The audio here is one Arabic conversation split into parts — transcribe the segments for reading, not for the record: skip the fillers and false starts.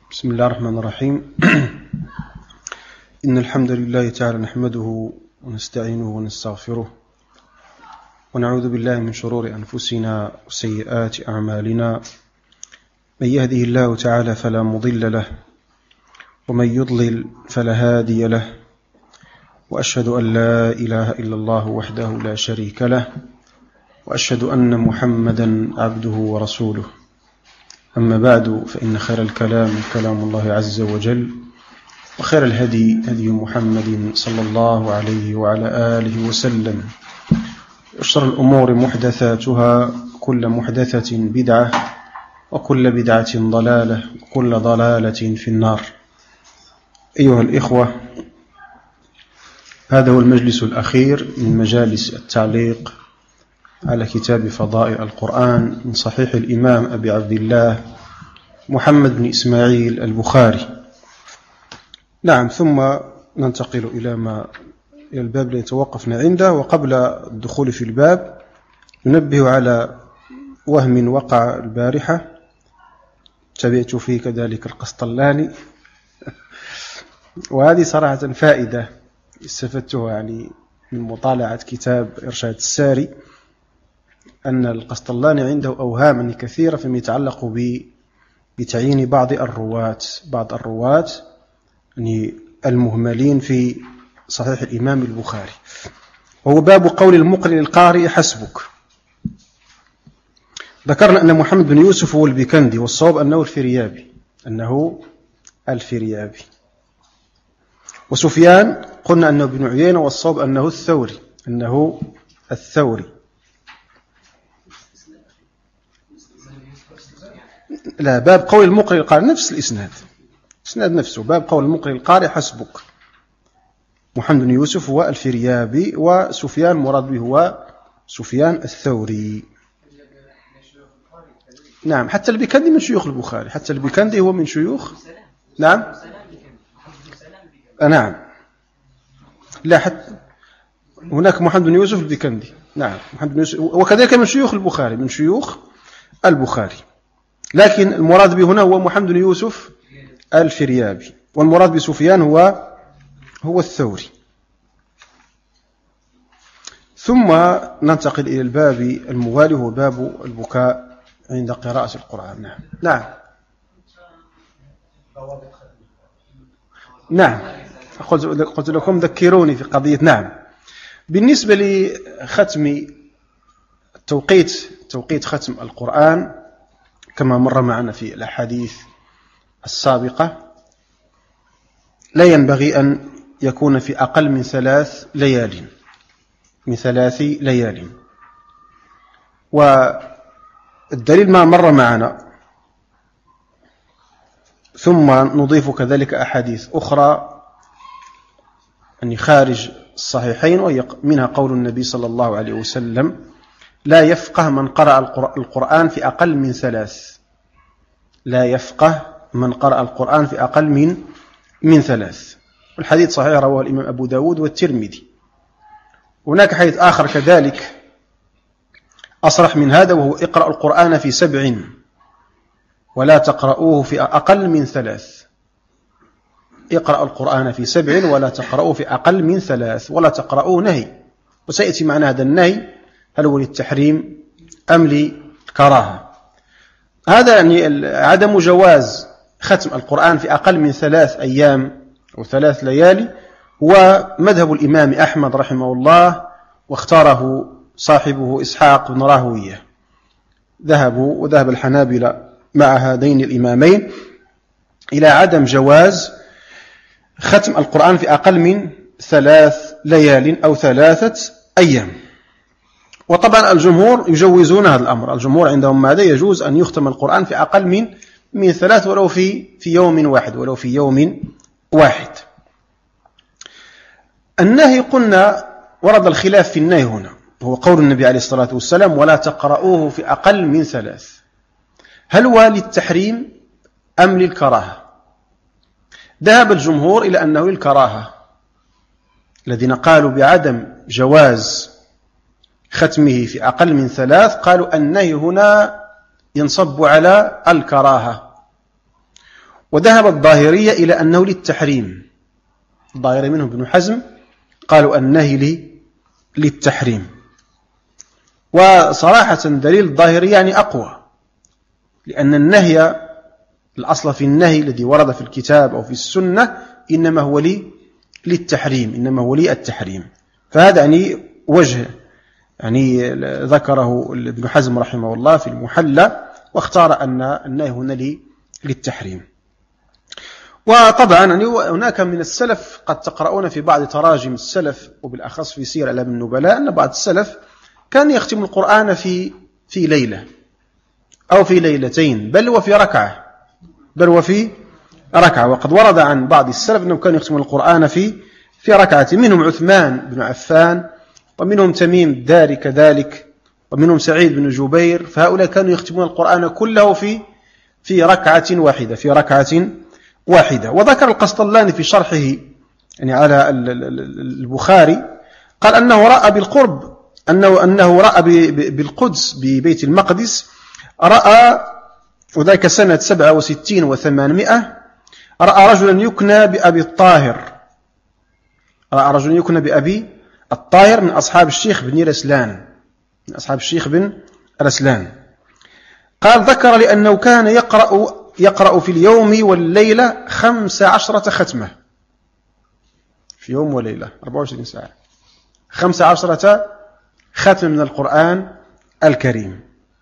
بسم الله الرحمن الرحيم. إن الحمد لله تعالى نحمده ونستعينه ونستغفره ونعوذ بالله من شرور أنفسنا وسيئات أعمالنا. من يهده الله تعالى فلا مضل له ومن يضلل فلا هادي له، وأشهد أن لا إله إلا الله وحده لا شريك له، وأشهد أن محمدا عبده ورسوله. أما بعد، فإن خير الكلام كلام الله عز وجل، وخير الهدي هدي محمد صلى الله عليه وعلى آله وسلم، وشر الأمور محدثاتها، كل محدثة بدعة، وكل بدعة ضلالة، وكل ضلالة في النار. أيها الإخوة، هذا هو المجلس الأخير من مجالس التعليق على كتاب فضائل القرآن من صحيح الإمام أبي عبد الله محمد بن إسماعيل البخاري. نعم، ثم ننتقل إلى الباب الذي توقفنا عنده. وقبل الدخول في الباب ننبه على وهم وقع البارحة تبعت فيه كذلك القسطلاني، وهذه صراحة فائدة استفدتها من مطالعة كتاب إرشاد الساري، أن القسطلاني عنده أوهاما كثيرة فيما يتعلق بتعيين بعض الرواة المهملين في صحيح الإمام البخاري. وهو باب قول المقرئ للقارئ حسبك. ذكرنا أن محمد بن يوسف هو البكندي، والصواب أنه الفريابي. وسفيان قلنا أنه ابن عيينة، والصواب أنه الثوري. لا، باب قول المقرئ للقارئ نفس الإسناد نفسه، باب قول المقرئ للقارئ حسبك. محمد بن يوسف هو الفريابي، وسفيان مراد به هو سفيان الثوري. نعم، حتى البكندي من شيوخ البخاري، حتى البكندي هو من شيوخ. نعم، لا، حتى هناك محمد بن يوسف البكندي. نعم، محمد بن يوسف وكذلك من شيوخ البخاري، من شيوخ البخاري، لكن المراد به هنا هو محمد بن يوسف الفريابي، والمراد بسفيان هو الثوري. ثم ننتقل إلى الباب الموالي، هو باب البكاء عند قراءة القرآن. نعم، قلت لكم ذكروني في قضية. نعم، بالنسبة لختم توقيت ختم القرآن كما مر معنا في الأحاديث السابقة، لا ينبغي أن يكون في أقل من 3 ليال. والدليل ما مر معنا، ثم نضيف كذلك أحاديث أخرى خارج الصحيحين، ومنها قول النبي صلى الله عليه وسلم: لا يفقه من قرأ القرآن في أقل من 3. لا يفقه من قرأ القرآن في أقل من 3. والحديث صحيح، رواه الإمام أبو داود والترمذي. هناك حديث آخر كذلك أصرح من هذا، وهو: اقرأ القرآن في 7 ولا تقرؤوه في أقل من 3. اقرأ القرآن في 7 ولا تقرؤوه في أقل من 3. ولا تقرؤوه نهي، وسيأتي معنا هذا النهي هل هو للتحريم أم للكراهة. هذا عدم جواز ختم القرآن في أقل من 3 أيام أو 3 ليالي هو مذهب الإمام أحمد رحمه الله، واختاره صاحبه إسحاق بن راهويه. وذهب الحنابلة مع هذين الإمامين إلى عدم جواز ختم القرآن في أقل من 3 ليال أو 3 أيام. وطبعا الجمهور يجوزون هذا الأمر. الجمهور عندهم ماذا؟ يجوز أن يختم القرآن في أقل من 3 ولو في يوم واحد. النهي قلنا ورد الخلاف في النهي هنا، هو قول النبي عليه الصلاة والسلام: ولا تقرؤوه في أقل من 3. هل هو للتحريم أم للكراهة؟ ذهب الجمهور إلى أنه للكراهة. الذين قالوا بعدم جواز ختمه في أقل من 3 قالوا النهي هنا ينصب على الكراهة. وذهب الظاهرية إلى أنه للتحريم. الظاهرية منهم ابن حزم قالوا النهي للتحريم. وصراحة دليل الظاهرية يعني أقوى، لأن النهي الأصل في النهي الذي ورد في الكتاب أو في السنة إنما هو للتحريم، إنما هو للتحريم. فهذا يعني وجه يعني ذكره ابن حزم رحمه الله في المحلى، واختار أن النهي هنا للتحريم. وطبعا يعني هناك من السلف قد تقرؤون في بعض تراجم السلف وبالأخص في سير أعلام النبلاء أن بعض السلف كان يختم القرآن في ليلة أو في ليلتين، بل وفي ركعة. وقد ورد عن بعض السلف أنهم كانوا يختمون القرآن في ركعة، منهم عثمان بن عفان، ومنهم تميم الداري كذلك، ومنهم سعيد بن جبير. فهؤلاء كانوا يختمون القرآن كله في ركعة واحدة. وذكر القسطلاني في شرحه يعني على البخاري قال أنه رأى بالقرب أنه رأى بالقدس ببيت المقدس، رأى وذلك سنة 67 و800، رأى رجلا يكنى بأبي الطاهر، من أصحاب الشيخ بن رسلان، قال ذكر لأنه كان يقرأ في اليوم والليلة 15 ختمة، في يوم وليلة 24 ساعة 15 ختمة من القرآن الكريم.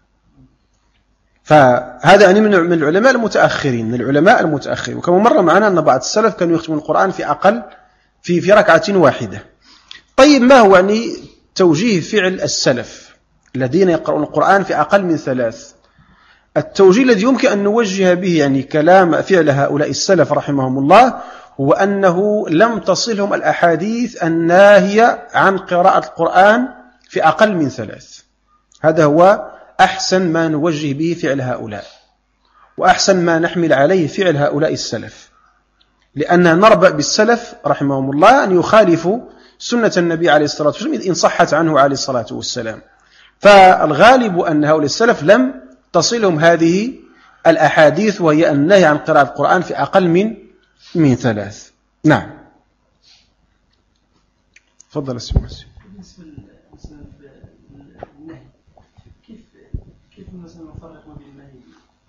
فهذا يعني من العلماء المتأخرين. وكما مر معنا أن بعض السلف كانوا يختمون القرآن في ركعة واحدة. طيب ما هو يعني توجيه فعل السلف الذين يقرؤون القرآن في أقل من 3؟ التوجيه الذي يمكن أن نوجه به يعني فعل هؤلاء السلف رحمهم الله هو أنه لم تصلهم الأحاديث الناهية عن قراءة القرآن في أقل من 3. هذا هو أحسن ما نوجه به فعل هؤلاء، وأحسن ما نحمل عليه فعل هؤلاء السلف، لأننا نربأ بالسلف رحمهم الله أن يخالفوا سنة النبي عليه الصلاة والسلام إن صحت عنه عليه الصلاة والسلام. فالغالب أن هؤلاء السلف لم تصلهم هذه الأحاديث، وهي النهي عن قراءة القرآن في أقل من 3. نعم، تفضل السيد. بالنسبة للنهي، كيف مثلا نفرق بين النهي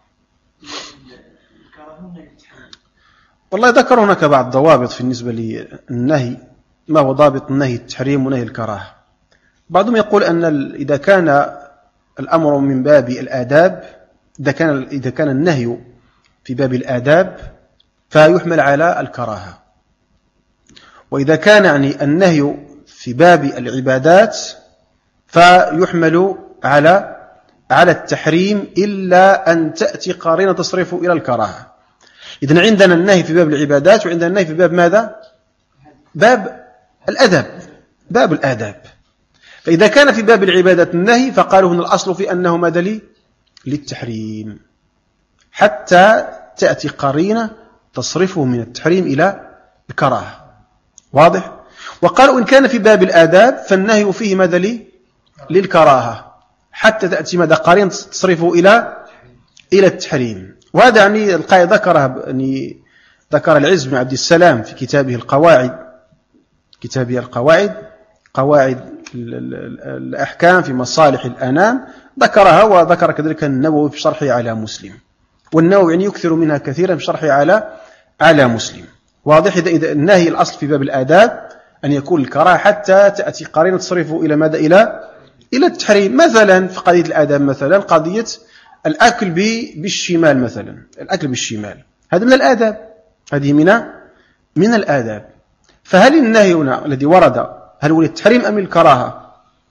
الكراهة والنهي التحريم؟ والله ذكر هناك بعض ضوابط في بالنسبة للنهي. ما هو ضابط النهي التحريم ونهي الكراهة؟ بعضهم يقول أن إذا كان الأمر من باب الآداب، إذا كان النهي في باب الآداب فيحمل على الكراهة، وإذا كان يعني النهي في باب العبادات فيحمل على التحريم إلا أن تأتي قارنة تصرفه إلى الكراهة. إذن عندنا النهي في باب العبادات، وعندنا النهي في باب ماذا؟ باب الآداب. فإذا كان في باب العبادات النهي فقالوا هنا الأصل في أنه ماذا للتحريم، حتى تأتي قرينة تصرفه من التحريم إلى الكراهة. واضح؟ وقالوا إن كان في باب الآداب فالنهي فيه ماذا للكراهة، حتى تأتي ماذا قرينة تصرفه إلى التحريم. وهذا يعني القاعدة ذكر العز بن عبد السلام في كتابه قواعد الأحكام في مصالح الأنام، ذكرها، وذكر كذلك النووي في شرحه على مسلم، والنووي يعني يكثر منها كثيرا في شرحه على مسلم. واضح؟ إذا النهي الأصل في باب الآداب أن يكون الكراهة حتى تأتي قرينة تصرفه إلى ماذا؟ إلى التحريم. مثلا في قضية الآداب، مثلا قضية الأكل بالشمال، مثلا الأكل بالشمال هذا من الآداب، هذه من الآداب. فهل النهي هنا الذي ورد هل هو للتحريم أم للكراهة؟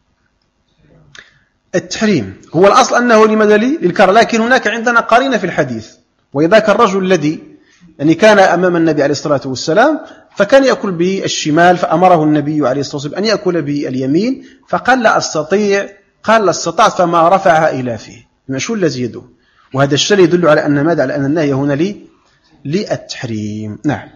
التحريم هو الأصل أنه لماذا للكراهة، لكن هناك عندنا قرينة في الحديث، وذاك الرجل الذي يعني كان أمام النبي عليه الصلاة والسلام فكان يأكل بالشمال، فأمره النبي عليه الصلاة والسلام أن يأكل باليمين، فقال لا أستطيع، قال لا استطعت، فما رفعها إلى فيه، مشول الذي يده. وهذا الشيء يدل على أن ماذا؟ على أن النهي هنا للتحريم. نعم.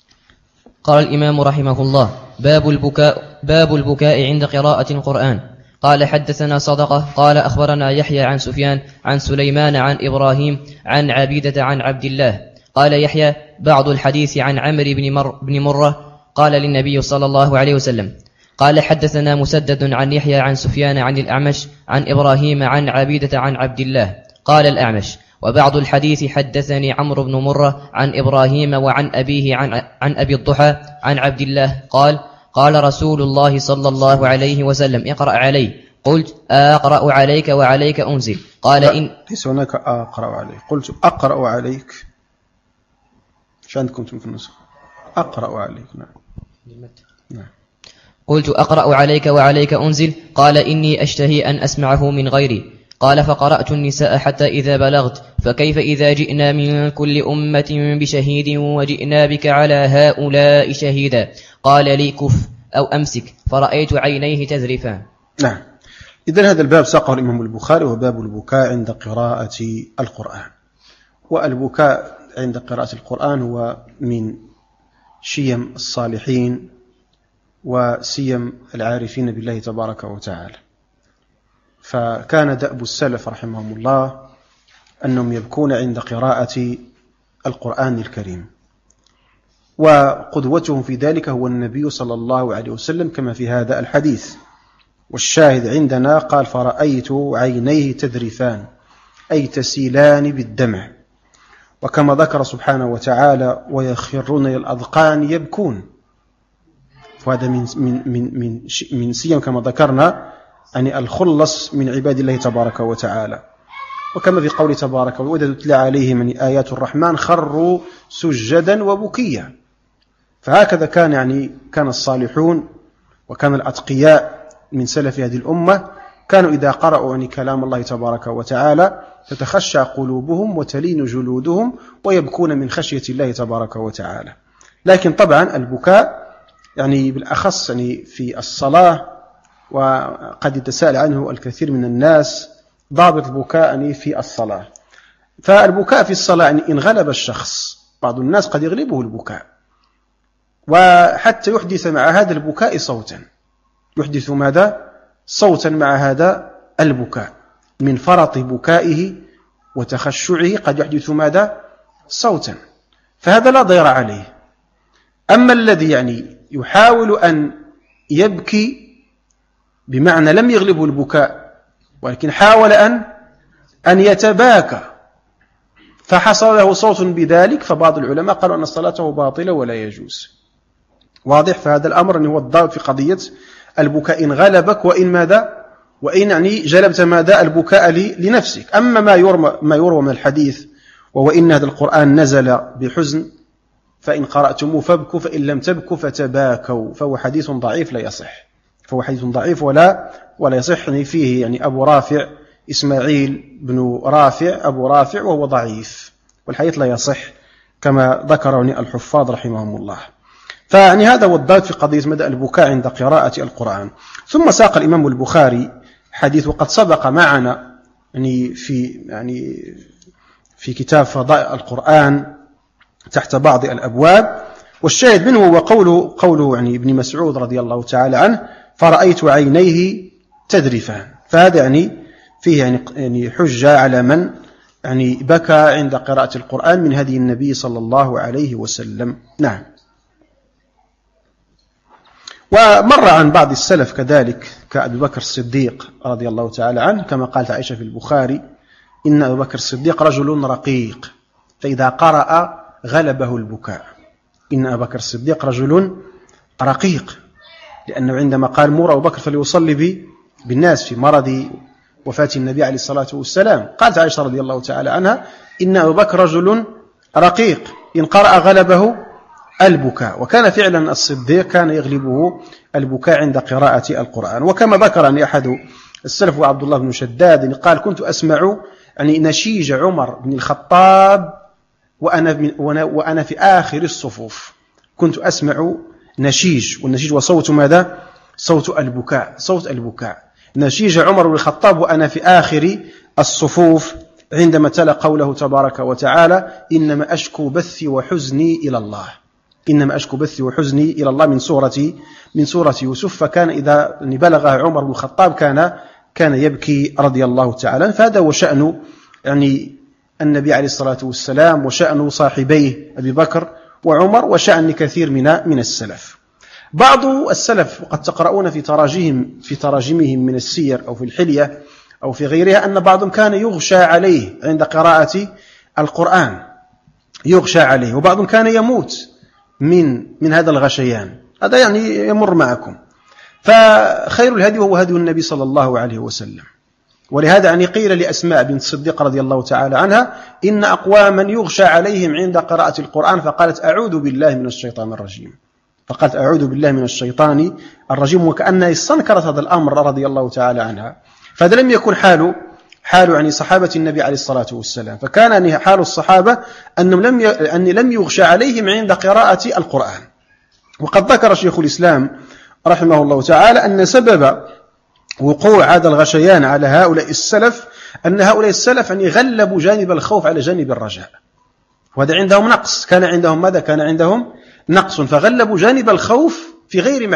قال الإمام رحمه الله: باب البكاء عند قراءة القرآن. قال حدثنا صدقة قال أخبرنا يحيى عن سفيان عن سليمان عن إبراهيم عن عبيدة عن عبد الله. قال يحيى بعض الحديث عن عمرو بن مرة قال للنبي صلى الله عليه وسلم. قال حدثنا مسدد عن يحيى عن سفيان عن الأعمش عن إبراهيم عن عبيدة عن عبد الله. قال الأعمش وبعض الحديث حدثني عمرو بن مرة عن إبراهيم وعن أبيه عن أبي الضحى عن عبد الله قال رسول الله صلى الله عليه وسلم اقرأ علي. قلت أقرأ عليك وعليك أنزل. قال إن ليس هناك أقرأ عليك، قلت أقرأ عليك. ايش عندكم في النسخة؟ أقرأ عليك. نعم. قلت أقرأ عليك وعليك أنزل. قال إني أشتهي أن أسمعه من غيري. قال فقرأت النساء حتى إذا بلغت فكيف إذا جئنا من كل أمة بشهيد وجئنا بك على هؤلاء شهيدا. قال لي كف أو أمسك فرأيت عينيه تذرفان. نعم. إذن هذا الباب ساقه الإمام البخاري، وهو باب البكاء عند قراءة القرآن. والبكاء عند قراءة القرآن هو من شيم الصالحين وسيم العارفين بالله تبارك وتعالى. فكان دأب السلف رحمهم الله أنهم يبكون عند قراءة القرآن الكريم، وقدوتهم في ذلك هو النبي صلى الله عليه وسلم كما في هذا الحديث. والشاهد عندنا قال فرأيت عينيه تذرفان أي تسيلان بالدمع، وكما ذكر سبحانه وتعالى ويخرون إلى الأذقان يبكون، وهذا من سيم كما ذكرنا يعني الخلص من عباد الله تبارك وتعالى. وكما في قول تبارك وإذا تتلى عليهم من آيات الرحمن خروا سجدا وبكيا. فهكذا كان الصالحون وكان الأتقياء من سلف هذه الأمة كانوا إذا قرأوا كلام الله تبارك وتعالى تتخشع قلوبهم وتلين جلودهم ويبكون من خشية الله تبارك وتعالى. لكن طبعا البكاء بالأخص في الصلاة، وقد يتساءل عنه الكثير من الناس ضابط البكاء في الصلاة. فالبكاء في الصلاة إن غلب الشخص، بعض الناس قد يغلبه البكاء وحتى يحدث مع هذا البكاء صوتا، يحدث ماذا؟ صوتا مع هذا البكاء، من فرط بكائه وتخشعه قد يحدث ماذا؟ صوتا، فهذا لا ضير عليه. أما الذي يحاول أن يبكي بمعنى لم يغلبه البكاء ولكن حاول أن يتباكى فحصل له صوت بذلك، فبعض العلماء قالوا أن صلاته باطلة ولا يجوز. واضح؟ فهذا الأمر هو الضابط في قضية البكاء إن غلبك وإن ماذا؟ وإن جلبت ماذا؟ البكاء لنفسك. أما ما يروى من الحديث وهو إن هذا القرآن نزل بحزن فإن قرأتموه فابكوا فإن لم تبكوا فتباكوا، فهو حديث ضعيف لا يصح، فهو حديث ضعيف ولا يصح. فيه أبو رافع إسماعيل بن رافع أبو رافع وهو ضعيف، والحديث لا يصح كما ذكر الحفاظ رحمهم الله. هذا هو الضابط في قضية مدى البكاء عند قراءة القرآن. ثم ساق الإمام البخاري حديث وقد سبق معنا في كتاب فضائل القرآن تحت بعض الأبواب، والشاهد منه هو قوله ابن مسعود رضي الله تعالى عنه فرأيت عينيه تذرفان. فهذا فيه حجة على من بكى عند قراءة القرآن من هدي النبي صلى الله عليه وسلم. نعم. ومر عن بعض السلف كذلك كأبي بكر الصديق رضي الله تعالى عنه، كما قالت عائشة في البخاري إن أبي بكر الصديق رجل رقيق فإذا قرأ غلبه البكاء. إن أبا بكر الصديق رجل رقيق، لأنه عندما قال مر أبو بكر فليصلي بالناس في مرض وفاة النبي عليه الصلاة والسلام، قالت عائشة رضي الله تعالى عنها إن أبا بكر رجل رقيق إن قرأ غلبه البكاء. وكان فعلا الصديق كان يغلبه البكاء عند قراءة القرآن. وكما ذكر أحد السلف وعبد الله بن شداد قال كنت أسمع نشيج عمر بن الخطاب وأنا في آخر الصفوف، كنت أسمع نشيج، والنشيج وصوت ماذا؟ صوت البكاء، نشيج عمر بن الخطاب وأنا في آخر الصفوف عندما تلا قوله تبارك وتعالى إنما أشكو بثي وحزني إلى الله. إنما أشكو بثي وحزني إلى الله من سورة يوسف. فكان إذا بلغها عمر بن الخطاب كان يبكي رضي الله تعالى. فهذا هو شأن يعني النبي عليه الصلاة والسلام، وشأن صاحبيه أبي بكر وعمر، وشأن كثير من السلف. بعض السلف وقد تقرؤون في تراجمهم من السير أو في الحلية أو في غيرها أن بعضهم كان يغشى عليه عند قراءة القرآن، يغشى عليه، وبعضهم كان يموت من هذا الغشيان. هذا يعني يمر معكم. فخير الهدي وهو هدي النبي صلى الله عليه وسلم. ولهذا يعني قيل لأسماء بنت الصديق رضي الله تعالى عنها إن أقواما يغشى عليهم عند قراءة القرآن فقالت أعوذ بالله من الشيطان الرجيم، فقالت أعوذ بالله من الشيطان الرجيم، وكأنها استنكرت هذا الأمر رضي الله تعالى عنها. فهذا لم يكن حال يعني صحابة النبي عليه الصلاة والسلام. فكان يعني حال الصحابة أنهم لم يغشى عليهم عند قراءة القرآن. وقد ذكر شيخ الإسلام رحمه الله تعالى أن سبب وقوع هذا الغشيان على هؤلاء السلف أن هؤلاء السلف يعني غلبوا جانب الخوف على جانب الرجاء، وهذا عندهم نقص. كان عندهم ماذا؟ كان عندهم نقص، فغلبوا جانب الخوف في غير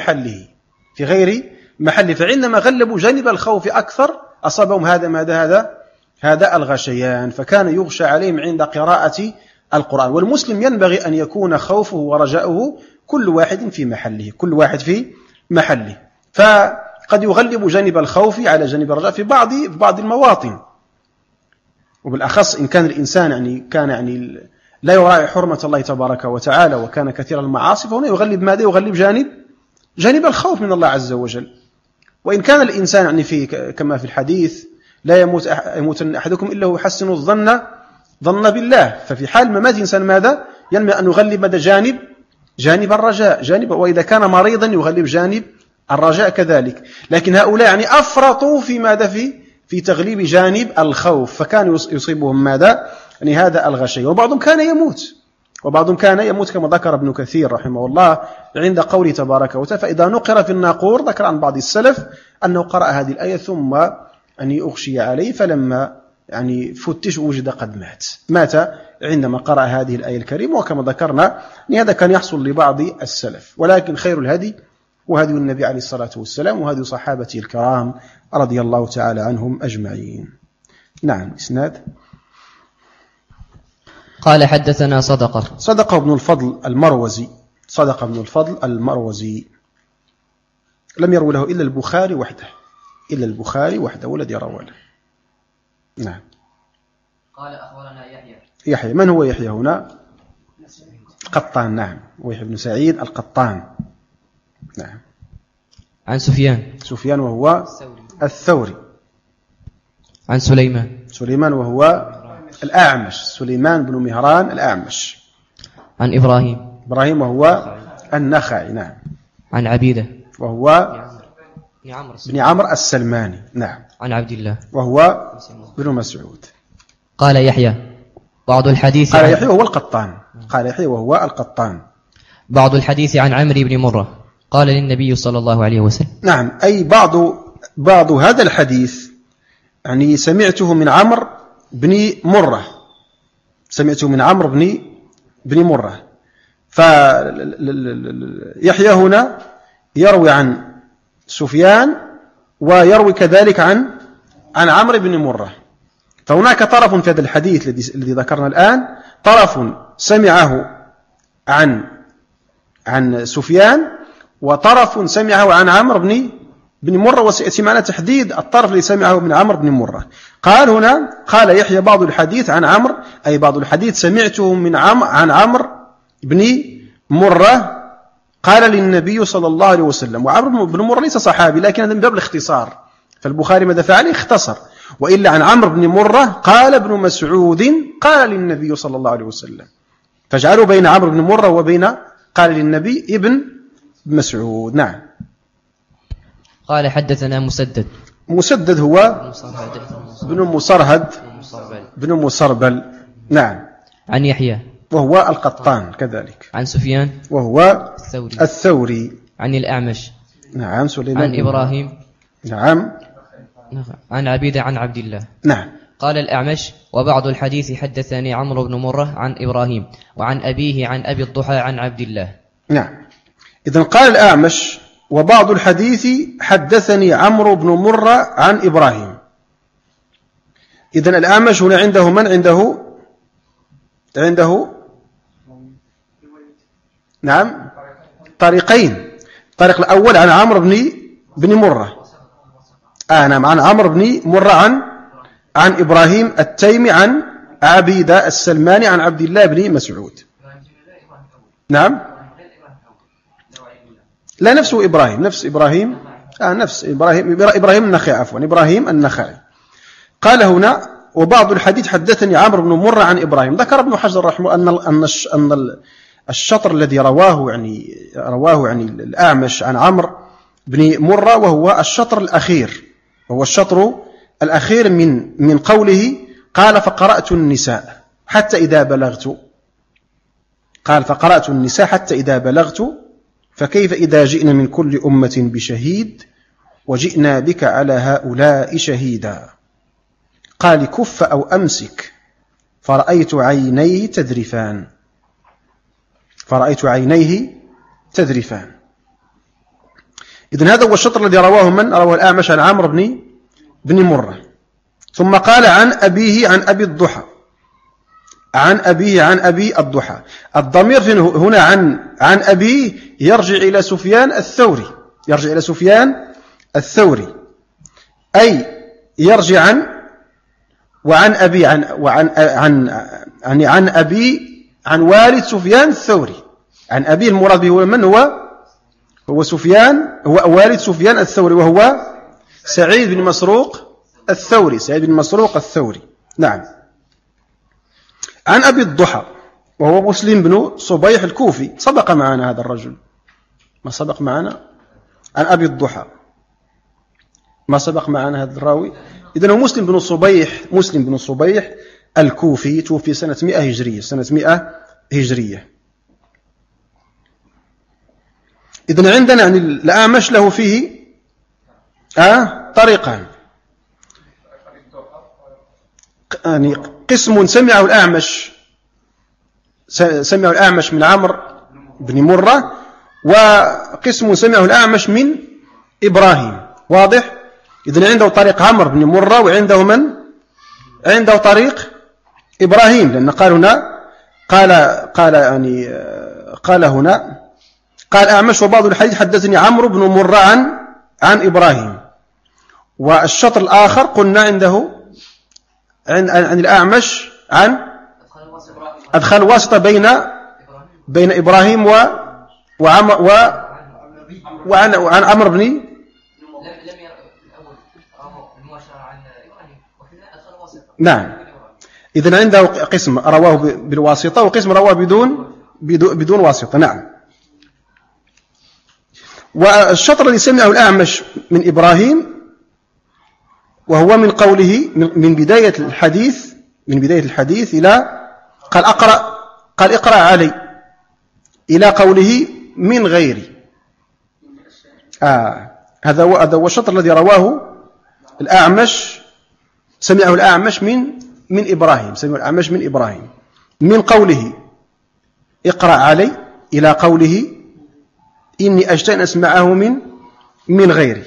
محله. فعندما غلبوا جانب الخوف أكثر أصابهم هذا الغشيان، فكان يغشى عليهم عند قراءة القرآن. والمسلم ينبغي أن يكون خوفه ورجاؤه كل واحد في محله. فقد يغلب جانب الخوف على جانب الرجاء في بعض المواطن، وبالأخص إن كان الإنسان كان لا يراعي حرمة الله تبارك وتعالى وكان كثير المعاصي، فهنا يغلب ماذا؟ يغلب جانب الخوف من الله عز وجل. وإن كان الإنسان كما في الحديث لا يموتن أحدكم إلا هو يحسن الظن بالله، ففي حال ممات الإنسان ماذا؟ ينبغي أن يغلب جانب الرجاء، وإذا كان مريضا يغلب جانب الرجاء كذلك. لكن هؤلاء يعني أفرطوا في ماذا؟ في تغليب جانب الخوف، فكان يصيبهم ماذا؟ يعني هذا الغشي. وبعضهم كان يموت كما ذكر ابن كثير رحمه الله عند قوله تبارك وتعالى فإذا نقر في الناقور. ذكر عن بعض السلف أنه قرأ هذه الآية ثم يعني أغشي عليه، فلما يعني فتش وجد قد مات عندما قرأ هذه الآية الكريمة. وكما ذكرنا أن هذا كان يحصل لبعض السلف، ولكن خير الهدي وهدي النبي عليه الصلاة والسلام وهدي صحابته الكرام رضي الله تعالى عنهم أجمعين. نعم. إسناد. قال حدثنا صدقة بن الفضل المروزي لم يروي له إلا البخاري وحده والذي روى له. نعم. قال أخبرنا يحيى. من هو يحيى هنا؟ قطان. نعم، ويحيى بن سعيد القطان. نعم. عن سفيان وهو الثوري. عن سليمان وهو الأعمش، سليمان بن مهران الأعمش. عن إبراهيم وهو النخعي. نعم. عن عبيدة وهو بن عمرو السلماني. نعم. عن عبد الله وهو بن مسعود. قال يحيى بعض الحديث قال يحيى وهو القطان. بعض الحديث عن عمرو بن مرة قال للنبي صلى الله عليه وسلم. نعم، أي بعض هذا الحديث يعني سمعته من عمرو بن مرة، فيحيى هنا يروي عن سفيان ويروي كذلك عن عمرو بن مرة. فهناك طرف في هذا الحديث الذي ذكرنا الآن، طرف سمعه عن سفيان، وطرف سمعه عن عمرو بن مرة، وسيأتي معنا تحديد الطرف الذي سمعه من عمرو بن مرة. قال يحيى بعض الحديث عن عمرو، أي بعض الحديث سمعته عن عمرو بن مرة قال للنبي صلى الله عليه وسلم. وعمرو بن مرة ليس صحابي، لكن هذا من باب الاختصار، فالبخاري ماذا فعل؟ اختصر. وإلا عن عمرو بن مرة قال ابن مسعود قال للنبي صلى الله عليه وسلم، فاجعلوا بين عمرو بن مرة وبين قال للنبي ابن مسعود. نعم. قال حدثنا مسدد هو بن مسربل. نعم. عن يحيى وهو القطان كذلك. عن سفيان وهو الثوري. عن الأعمش. نعم. سليمان. عن إبراهيم. نعم. عن عبيدة عن عبد الله. نعم. قال الأعمش وبعض الحديث حدثني عمرو بن مرة عن إبراهيم وعن أبيه عن أبي الضحى عن عبد الله. نعم. إذن قال الأعمش: وبعض الحديث حدثني عمرو بن مرة عن إبراهيم. إذن الأعمش هنا عنده من؟ عنده نعم طريقين. الطريق الأول عن عمرو بن مرة، نعم، عن عمرو بن مرة عن إبراهيم التيمي عن عبيدة السلماني عن عبد الله بن مسعود. نعم، لا، نفس إبراهيم إبراهيم النخعي، عفوا، إبراهيم النخعي. قال هنا: وبعض الحديث حدثني عمرو بن مرة عن إبراهيم. ذكر ابن حجر رحمه أن الشطر الذي رواه يعني الأعمش عن عمرو بن مرة وهو الشطر الأخير من قوله: قال فقرأت النساء حتى إذا بلغت فكيف إذا جئنا من كل أمة بشهيد وجئنا بك على هؤلاء شهيدا. قال: كف أو أمسك، فرأيت عينيه تذرفان. إذن هذا هو الشطر الذي رواه الأعمش عن عمرو بن مرة. ثم قال: عن أبيه عن أبي الضحى، عن أبي الضمير هنا عن أبيه يرجع إلى سفيان الثوري، أي يرجع وعن أبي عن والد سفيان الثوري. عن أبيه المراد به من هو سفيان، هو والد سفيان الثوري، وهو سعيد بن مسروق الثوري. نعم. عن أبي الضحى وهو مسلم بن صبيح الكوفي، سبق معنا هذا الرجل، ما سبق معنا عن أبي الضحى، ما سبق معنا هذا الراوي. إذن هو مسلم بن صبيح الكوفي، توفي سنة 100 هجرية. إذن عندنا يعني الأعمش له فيه طريقان. يعني قسم سمعه الأعمش من عمرو بن مرة، وقسم سمعه الأعمش من إبراهيم. واضح؟ إذن عنده طريق عمرو بن مرة، وعنده من؟ عنده طريق إبراهيم، لأن قال هنا قال أعمش: وبعض الحديث حدثني عمرو بن مرة عن إبراهيم. والشطر الآخر قلنا عنده عن الأعمش عن أدخل واسطة بين إبراهيم وعن عمرو بن. نعم. إذن عنده قسم رواه بالواسطة، وقسم رواه بدون واسطة. نعم. والشطر الذي سمعه الأعمش من إبراهيم وهو من قوله من بداية الحديث إلى قال اقرأ علي إلى قوله من غيري. هذا هو الشطر الذي رواه الأعمش، سمعه الأعمش من إبراهيم، من قوله اقرأ علي إلى قوله إني أشتاق أن أسمعه من غيري.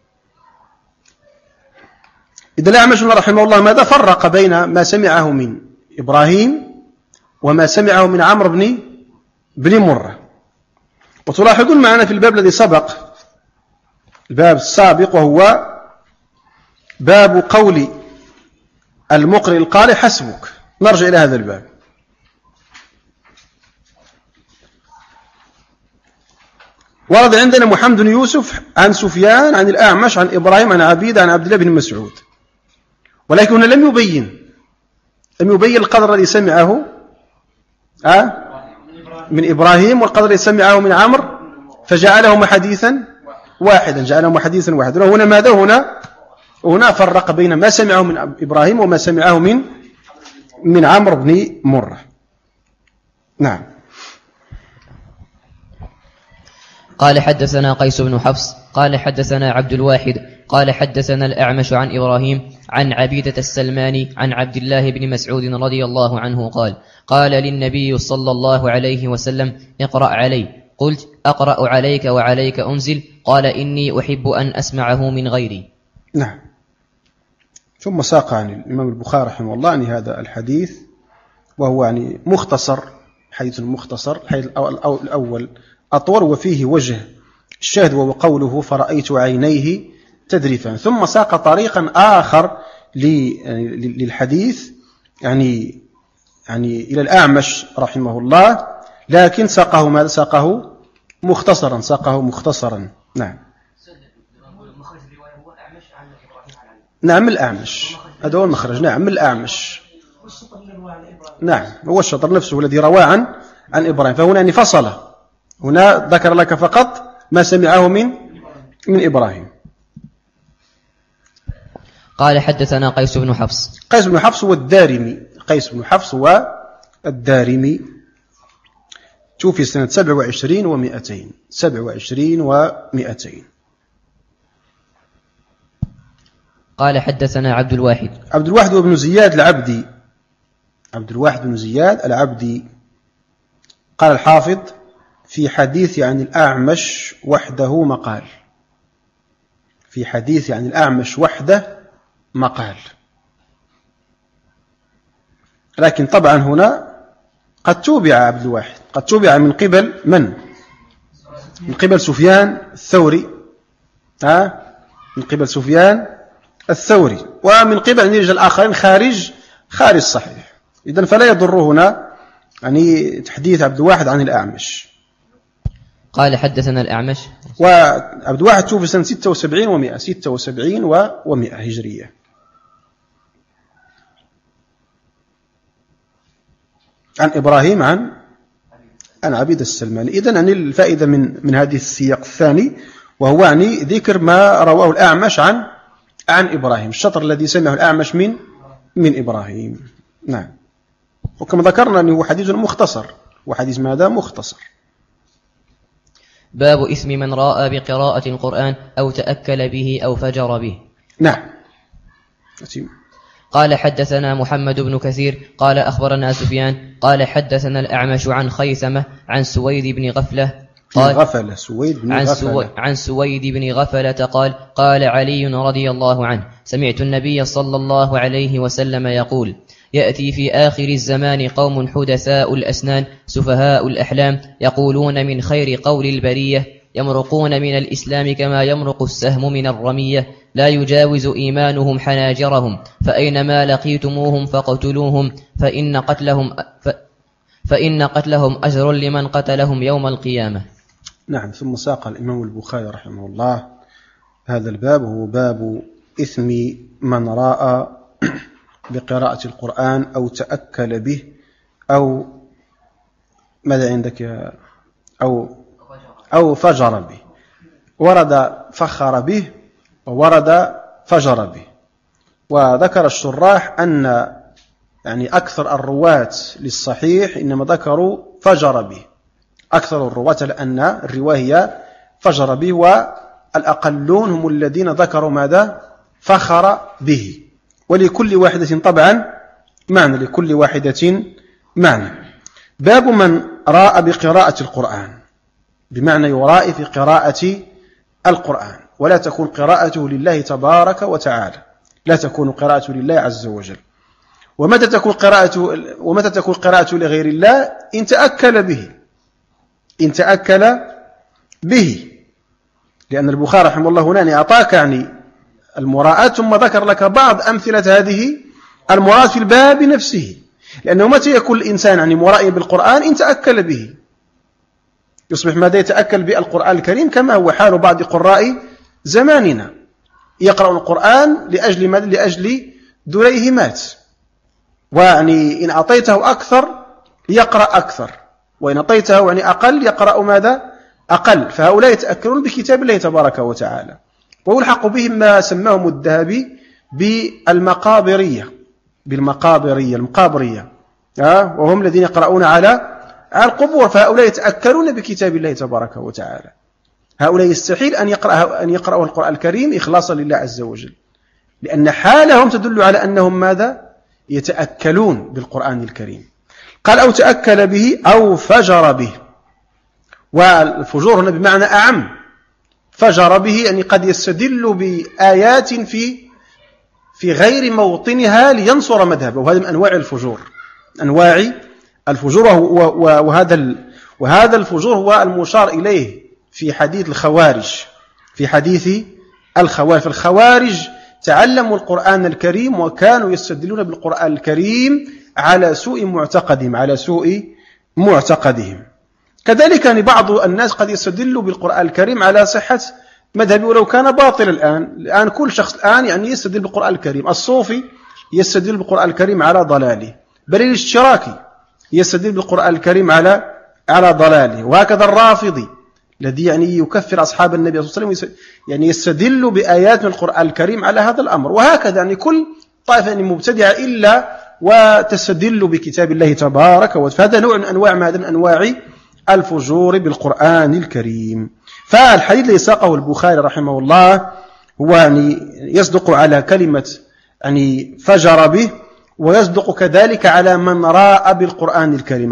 إذا الأعمش رحمه الله ماذا فرق بين ما سمعه من إبراهيم وما سمعه من عمرو بن مرة. وتلاحظون معنا في الباب الذي سبق، الباب السابق، وهو باب قول المقرئ القارئ حسبك. نرجع إلى هذا الباب. ورد عندنا محمد بن يوسف عن سفيان عن الأعمش عن إبراهيم عن عبيدة عن عبد الله بن مسعود، ولكن هنا لم يبين القدر الذي سمعه من إبراهيم والقدر الذي سمعه من عمرو، فجعلهما حديثا واحدا. وهنا ماذا؟ هنا فرق بين ما سمعه من إبراهيم وما سمعه من عمرو بن مرة. نعم. قال حدثنا قيس بن حفص قال حدثنا عبد الواحد قال حدثنا الأعمش عن إبراهيم عن عبيدة السلماني عن عبد الله بن مسعود رضي الله عنه قال قال للنبي صلى الله عليه وسلم اقرأ علي. قلت أقرأ عليك وعليك أنزل؟ قال إني أحب أن أسمعه من غيري. نعم. ثم ساق عن الإمام البخاري رحمه الله عن هذا الحديث، وهو يعني مختصر، حديث مختصر. الحديث الأول أطول وفيه وجه الشاهد وهو قوله فرأيت عينيه تذرفان. ثم ساق طريقا آخر للحديث يعني إلى الأعمش رحمه الله، لكن ساقه ماذا؟ ساقه مختصرا. نعم. نعم الأعمش، هذا هو المخرج. نعم الأعمش. نعم هو الشطر نفسه الذي روى عن إبراهيم. فهنا يعني فصل، هنا ذكر لك فقط ما سمعه من إبراهيم. قال حدثنا قيس بن حفص. قيس بن حفص والدارمي. قيس بن حفص والدارمي توفي سنة 27 و200. 27 و200. قال حدثنا عبد الواحد بن زياد العبدي. عبد الواحد بن زياد العبدي. قال الحافظ في حديث عن الأعمش وحده مقال. في حديث عن الأعمش وحده مقال. لكن طبعا هنا قد توبع عبد الواحد، قد توبع من قبل من؟ من قبل سفيان الثوري. من قبل سفيان الثوري، ومن قبل رجال آخرين خارج الصحيح. إذن فلا يضر هنا يعني تحديث عبد الواحد عن الأعمش. قال حدثنا الأعمش. وعبد الواحد توفي سنة 76 و100. 76 و100 هجرية. عن إبراهيم عن عبيد السلماني. إذن يعني الفائدة من هذه السياق الثاني، وهو يعني ذكر ما رواه الأعمش عن إبراهيم، الشطر الذي سمعه الأعمش من إبراهيم. نعم. وكما ذكرنا أنه حديث مختصر. وحديث ماذا؟ مختصر. باب إثم من راء بقراءة القرآن أو تأكل به أو فجر به. نعم. قال حدثنا محمد بن كثير قال أخبرنا سفيان قال حدثنا الأعمش عن خيثمة عن سويد بن غفلة عن سويد بن غفلة قال علي رضي الله عنه سمعت النبي صلى الله عليه وسلم يقول يأتي في آخر الزمان قوم حدثاء الأسنان سفهاء الأحلام يقولون من خير قول البرية يمرقون من الإسلام كما يمرق السهم من الرمية لا يجاوز إيمانهم حناجرهم فأينما لقيتموهم فاقتلوهم فإن قتلهم أجر لمن قتلهم يوم القيامة. نعم. ثم ساق الإمام البخاري رحمه الله هذا الباب، هو باب إثم من راء بقراءة القرآن أو تأكل به أو ماذا عندك أو فجر به. ورد فخر به وورد فجر به. وذكر الشراح أن يعني أكثر الرواة للصحيح إنما ذكروا فجر به، أكثر الرواة لأن الرواية فجر به، والأقلون هم الذين ذكروا ماذا؟ فخر به. ولكل واحدة طبعا معنى، لكل واحدة معنى. باب من راء بقراءة القرآن، بمعنى يرائي في قراءة القرآن، ولا تكون قراءته لله تبارك وتعالى، لا تكون قراءته لله عز وجل. ومتى تكون قراءته لغير الله؟ إن تأكل به، لأن البخاري رحمه الله هنا أعطاك يعني المراءة، ثم ذكر لك بعض أمثلة هذه المراءة في الباب نفسه، لأنه متى يكون الإنسان يعني مرائي بالقرآن؟ إن تأكل به، يصبح ماذا؟ يتأكل بالقرآن الكريم، كما هو حال بعض قراء زماننا، يقرأ القرآن لأجل ماذا؟ لأجل دريهمات، ويعني إن أعطيته أكثر يقرأ أكثر، وإن أعطيته يعني أقل يقرأ ماذا؟ أقل. فهؤلاء يتأكلون بكتاب الله تبارك وتعالى. ويلحق بهم ما سماهم الذهبي بالمقابرية، وهم الذين يقرؤون على القبور. فهؤلاء يتأكلون بكتاب الله تبارك وتعالى. هؤلاء يستحيل أن يقرأوا القرآن الكريم إخلاصا لله عز وجل، لأن حالهم تدل على أنهم ماذا؟ يتأكلون بالقرآن الكريم. قال أو تأكل به أو فجر به، والفجور هنا بمعنى أعم. فجر به يعني قد يستدل بآيات في غير موطنها لينصر مذهبه، وهذا من أنواع الفجور، أنواع الفجور. وهذا الفجور هو المشار إليه في حديث الخوارج. فالخوارج تعلموا القرآن الكريم وكانوا يستدلون بالقرآن الكريم على سوء معتقدهم. كذلك يعني بعض الناس قد يستدل بالقرآن الكريم على صحة مذهبه ولو كان باطلا. الآن كل شخص يعني يستدل بالقرآن الكريم. الصوفي يستدل بالقرآن الكريم على ضلاله، بل الاشتراكي يستدل بالقرآن الكريم على ضلاله، وهكذا الرافضي الذي يعني يكفر أصحاب النبي صلى الله عليه وسلم يعني يستدل بآيات من القرآن الكريم على هذا الأمر. وهكذا يعني كل طائفة يعني مبتدعة إلا وتستدل بكتاب الله تبارك وتعالى. فهذا نوع من أنواع الفجور بالقرآن الكريم. فالحديث الذي ساقه البخاري رحمه الله هو يعني يصدق على كلمة يعني فجر به، ويصدق كذلك على من راء بالقرآن الكريم،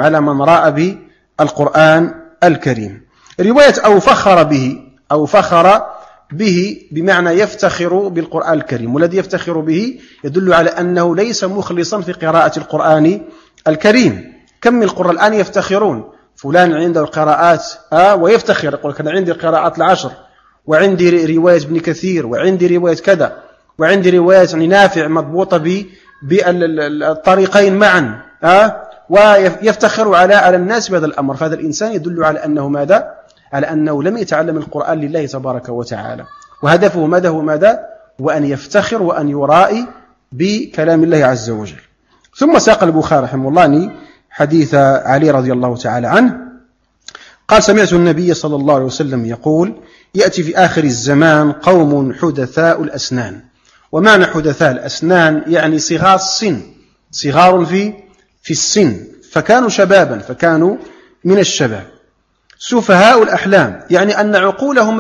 رواية أو فخر به بمعنى يفتخر بالقرآن الكريم، والذي يفتخر به يدل على أنه ليس مخلصا في قراءة القرآن الكريم. كم من القراء الآن يفتخرون، فلان عنده القراءات ويفتخر، يقول كان عندي القراءات 10، وعندي رواية ابن كثير، وعندي رواية كذا، وعندي رواية يعني نافع مضبوطة بالطريقين معا، ويفتخر على الناس بهذا الأمر. فهذا الإنسان يدل على أنه ماذا؟ على أنه لم يتعلم القرآن لله تبارك وتعالى، وهدفه ماذا؟ وأن يفتخر وأن يرائي بكلام الله عز وجل. ثم ساق البخاري رحمه الله حديث علي رضي الله تعالى عنه قال: سمعت النبي صلى الله عليه وسلم يقول: يأتي في آخر الزمان قوم حدثاء الأسنان. ومعنى حدثاء الأسنان يعني صغار السن، صغار في السن، فكانوا شبابا، فكانوا من الشباب. سفهاء الأحلام يعني أن عقولهم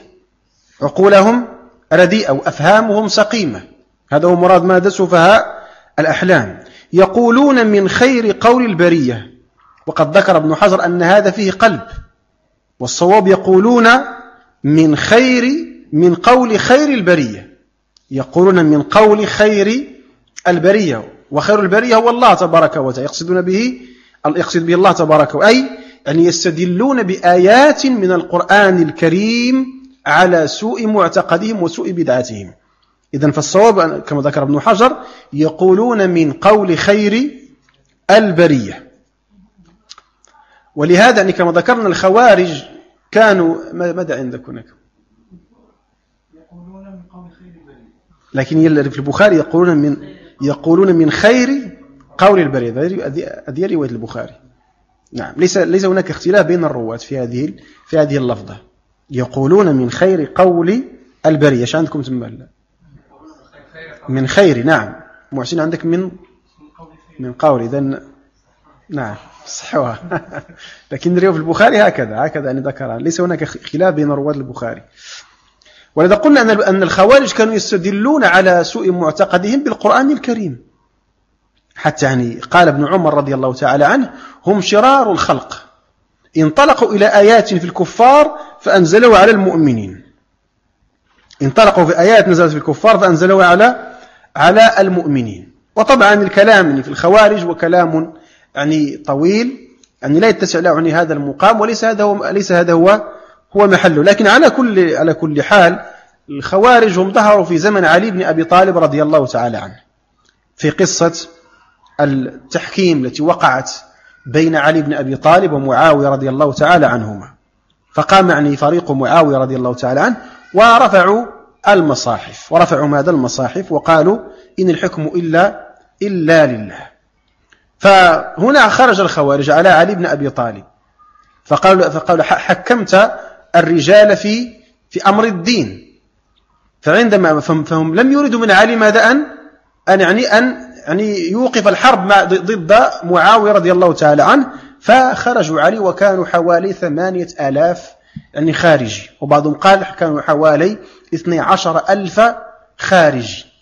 رديئة وأفهامهم سقيمة. هذا هو مراد ماذا؟ سفهاء الأحلام. يقولون من خير قول البرية، وقد ذكر ابن حجر أن هذا فيه قلب، والصواب يقولون من قول خير البرية، يقولون من قول خير البرية، وخير البرية هو الله تبارك وتعالى، يقصد به الله تبارك وتعالى، أي يعني يستدلون بآيات من القرآن الكريم على سوء معتقدهم وسوء بدعتهم. إذن فالصواب كما ذكر ابن حجر يقولون من قول خير البرية. ولهذا يعني كما ذكرنا الخوارج كانوا ماذا عندك هناك؟ يقولون من قول خير البرية، لكن في البخاري يقولون من خير قول البرية. هذه رواية البخاري. نعم، ليس هناك اختلاف بين الرواة في هذه اللفظة. يقولون من خير قول البرية. ايش عندكم تمام؟ من خير. نعم، محسن عندك من قول. إذن نعم صحوها. لكن رواية في البخاري هكذا يعني ذكرها، ليس هناك خلاف بين رواة البخاري. ولذا قلنا أن الخوارج كانوا يستدلون على سوء معتقدهم بالقرآن الكريم، حتى يعني قال ابن عمر رضي الله تعالى عنه: هم شرار الخلق، انطلقوا إلى آيات في الكفار فأنزلوا على المؤمنين. انطلقوا في آيات نزلت في الكفار فأنزلوا على المؤمنين. وطبعا الكلام في الخوارج وكلام يعني طويل، يعني لا يتسع له يعني هذا المقام، وليس هذا هو محله. لكن على كل حال الخوارج هم ظهروا في زمن علي بن أبي طالب رضي الله تعالى عنه، في قصة التحكيم التي وقعت بين علي بن أبي طالب ومعاوية رضي الله تعالى عنهما. فقام يعني فريق معاوية رضي الله تعالى عنه ورفعوا المصاحف، ماذا المصاحف، وقالوا إن الحكم إلا لله. فهنا خرج الخوارج على علي بن أبي طالب فقالوا حكمت الرجال في أمر الدين. فعندما فهم لم يريدوا من علي ماذا أن يوقف الحرب ضد معاوية رضي الله تعالى عنه. فخرجوا علي وكانوا حوالي 8,000 يعني خارجي، وبعضهم قال كانوا حوالي 12,000 خارجي.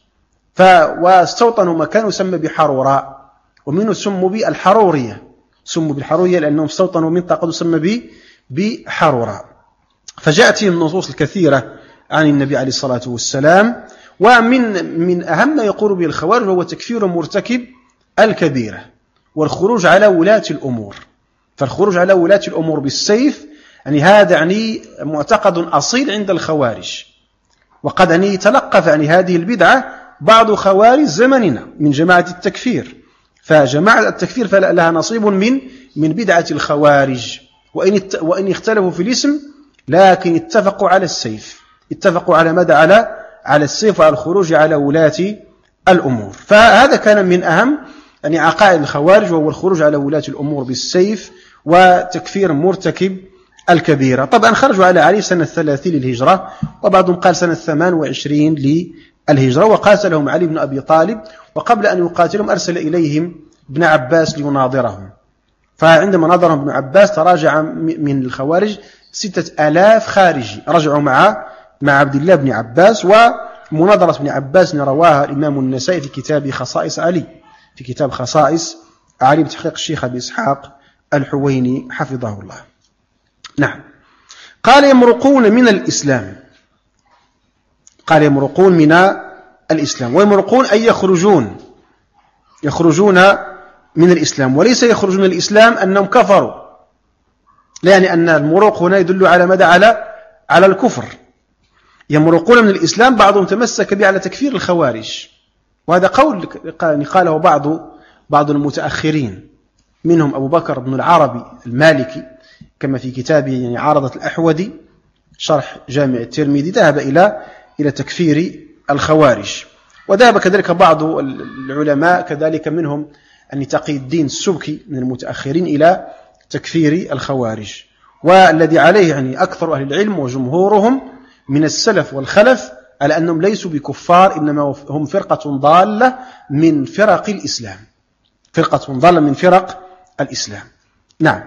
واستوطنوا مكان يسمى بحروراء، ومنه سموا بالحرورية، سموا بالحرورية لأنهم استوطنوا منطقة تسمى بحروراء. فجاءت النصوص الكثيرة عن النبي عليه الصلاة والسلام. ومن أهم ما يقول به الخوارج هو تكفير مرتكب الكبيرة والخروج على ولاة الأمور. فالخروج على ولاة الأمور بالسيف يعني هذا يعني معتقد أصيل عند الخوارج، وقد يعني تلقف يعني هذه البدعة بعض خوارج زمننا من جماعة التكفير. فجماعة التكفير فلها نصيب من بدعة الخوارج، وإن اختلفوا في الاسم لكن اتفقوا على السيف، اتفقوا على ماذا؟ على السيف وعلى الخروج على ولاة الأمور. فهذا كان من أهم يعني عقائد الخوارج، وهو الخروج على ولاة الأمور بالسيف وتكفير مرتكب الكبيرة. طبعا خرجوا على علي سنة 30 للهجرة، وبعضهم قال سنة 28 للهجرة، وقاتلهم علي بن أبي طالب، وقبل أن يقاتلهم أرسل إليهم ابن عباس ليناظرهم. فعندما ناظرهم ابن عباس تراجع من الخوارج 6000 خارجي، رجعوا مع عبد الله بن عباس. ومناظرة ابن عباس رواها الإمام النسائي في كتاب خصائص علي، في كتاب خصائص علي بتحقيق الشيخ أبي إسحاق الحويني حفظه الله. نعم. قال يمرقون من الإسلام، قال يمرقون من الإسلام، ويمرقون أي يخرجون من الإسلام، وليس يخرجون من الإسلام أنهم كفروا، لا يعني أن المروق هنا يدل على ماذا؟ على الكفر. يمرقون من الإسلام، بعضهم تمسك به على تكفير الخوارج، وهذا قول قاله بعض المتأخرين، منهم أبو بكر بن العربي المالكي كما في كتابه يعني عارضة الأحودي شرح جامع الترمذي، ذهب إلى تكفير الخوارج. وذهب كذلك بعض العلماء كذلك منهم أن تقي الدين السبكي من المتأخرين إلى تكفير الخوارج. والذي عليه يعني أكثر أهل العلم وجمهورهم من السلف والخلف على أنهم ليسوا بكفار، إنما هم فرقة ضالة من فرق الإسلام، فرقة ضالة من فرق الإسلام. نعم.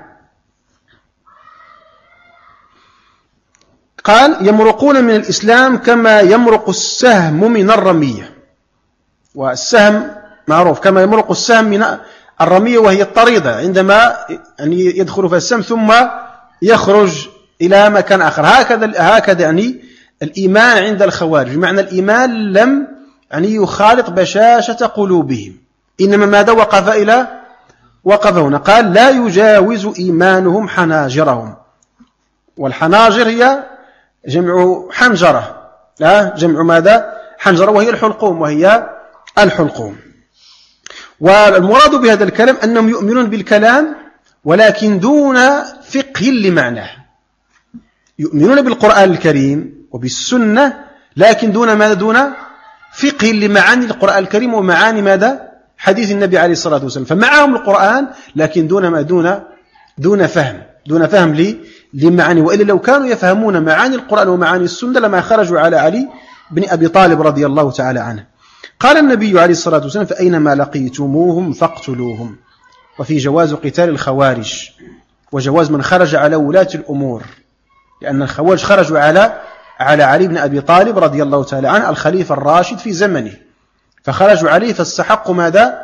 قال يمرقون من الإسلام كما يمرق السهم من الرمية، والسهم معروف كما يمرق السهم من الرمية، وهي الطريدة عندما يعني يدخل في السهم ثم يخرج إلى مكان آخر. هكذا يعني الإيمان عند الخوارج، بمعنى الإيمان لم يعني يخالط بشاشة قلوبهم، إنما ماذا؟ وقف هنا. قال لا يجاوز إيمانهم حناجرهم، والحناجر هي جمع حنجرة، جمع ماذا؟ حنجرة، وهي الحلقوم. والمراد بهذا الكلام أنهم يؤمنون بالكلام ولكن دون فقه لمعناه، يؤمنون بالقرآن الكريم وبالسنة لكن دون ماذا؟ دون فقه لمعاني القرآن الكريم ومعاني ماذا؟ حديث النبي عليه الصلاة والسلام. فمعهم القرآن لكن دون فهم لمعاني، وإلا لو كانوا يفهمون معاني القرآن ومعاني السنة لما خرجوا على علي بن أبي طالب رضي الله تعالى عنه. قال النبي عليه الصلاة والسلام فأينما لقيتموهم فاقتلوهم. وفي جواز قتال الخوارج وجواز من خرج على ولاة الأمور، لأن الخوارج خرجوا على علي بن أبي طالب رضي الله تعالى عنه الخليفة الراشد في زمنه، فخرجوا عليه فاستحقوا ماذا؟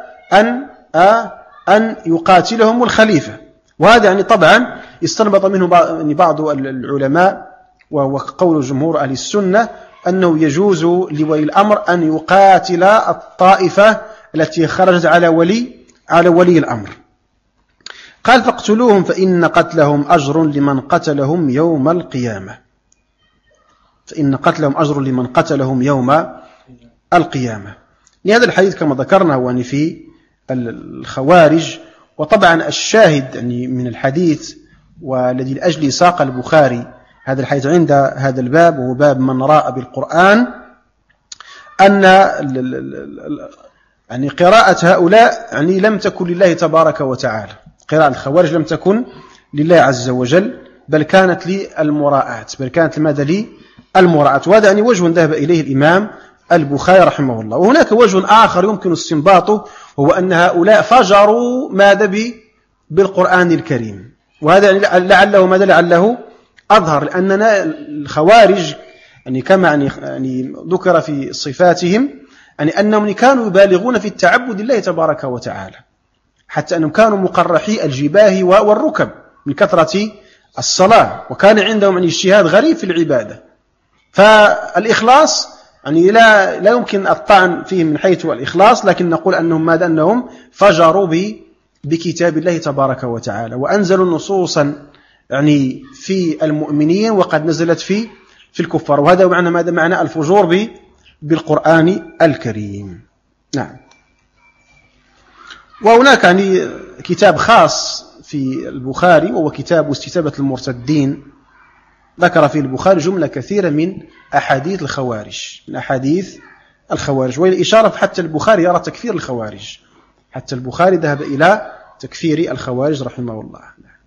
أن يقاتلهم الخليفة. وهذا يعني طبعا استنبط منه بعض العلماء وقول جمهور أهل السنة أنه يجوز لولي الأمر أن يقاتل الطائفة التي خرجت على ولي الأمر. قال فاقتلوهم فإن قتلهم أجر لمن قتلهم يوم القيامة، فإن قتلهم أجر لمن قتلهم يوم القيامة. لهذا الحديث كما ذكرنا هو يعني في الخوارج. وطبعا الشاهد يعني من الحديث والذي لأجله ساق البخاري هذا الحديث عند هذا الباب، وهو باب من راء بالقرآن، أن يعني قراءة هؤلاء يعني لم تكن لله تبارك وتعالى، قراءة الخوارج لم تكن لله عز وجل، بل كانت للمراءات، وهذا يعني وجه ذهب إليه الإمام البخاري رحمه الله. وهناك وجه آخر يمكن استنباطه، وهو أن هؤلاء فجروا ماذا بالقرآن الكريم، وهذا لعله أظهر، لأننا الخوارج يعني كما يعني ذكر في صفاتهم يعني أنهم كانوا يبالغون في التعبد لله تبارك وتعالى، حتى أنهم كانوا مقرحي الجباه والركب من كثرة الصلاة، وكان عندهم يعني اجتهاد غريب في العبادة. فالإخلاص يعني لا يمكن الطعن فيه من حيث الإخلاص، لكن نقول أنهم ماذا؟ أنهم فجروا بكتاب الله تبارك وتعالى، وأنزلوا نصوصا يعني في المؤمنين وقد نزلت في الكفار، وهذا معنى ماذا؟ معنى الفجور بالقرآن الكريم. نعم. وهناك يعني كتاب خاص في البخاري وهو كتاب استتابة المرتدين، ذكر فيه البخاري جملة كثيرة من أحاديث الخوارج، والإشارة حتى البخاري يرى تكفير الخوارج، حتى البخاري ذهب إلى تكفير الخوارج رحمه الله.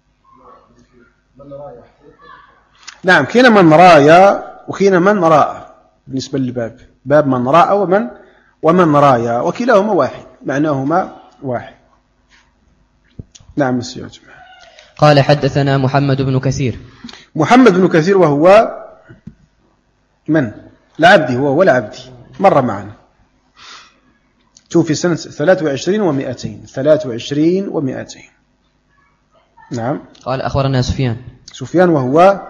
نعم، كاين من رايا وكاين من راى بالنسبة للباب، باب من راى ومن رايا، وكلاهما واحد، معناهما واحد. نعم مسيو. قال حدثنا محمد بن كثير. محمد بن كثير وهو من؟ العبدي، هو العبدي، مر معنا، توفي سنة 23 و200. نعم. قال أخبرنا سفيان وهو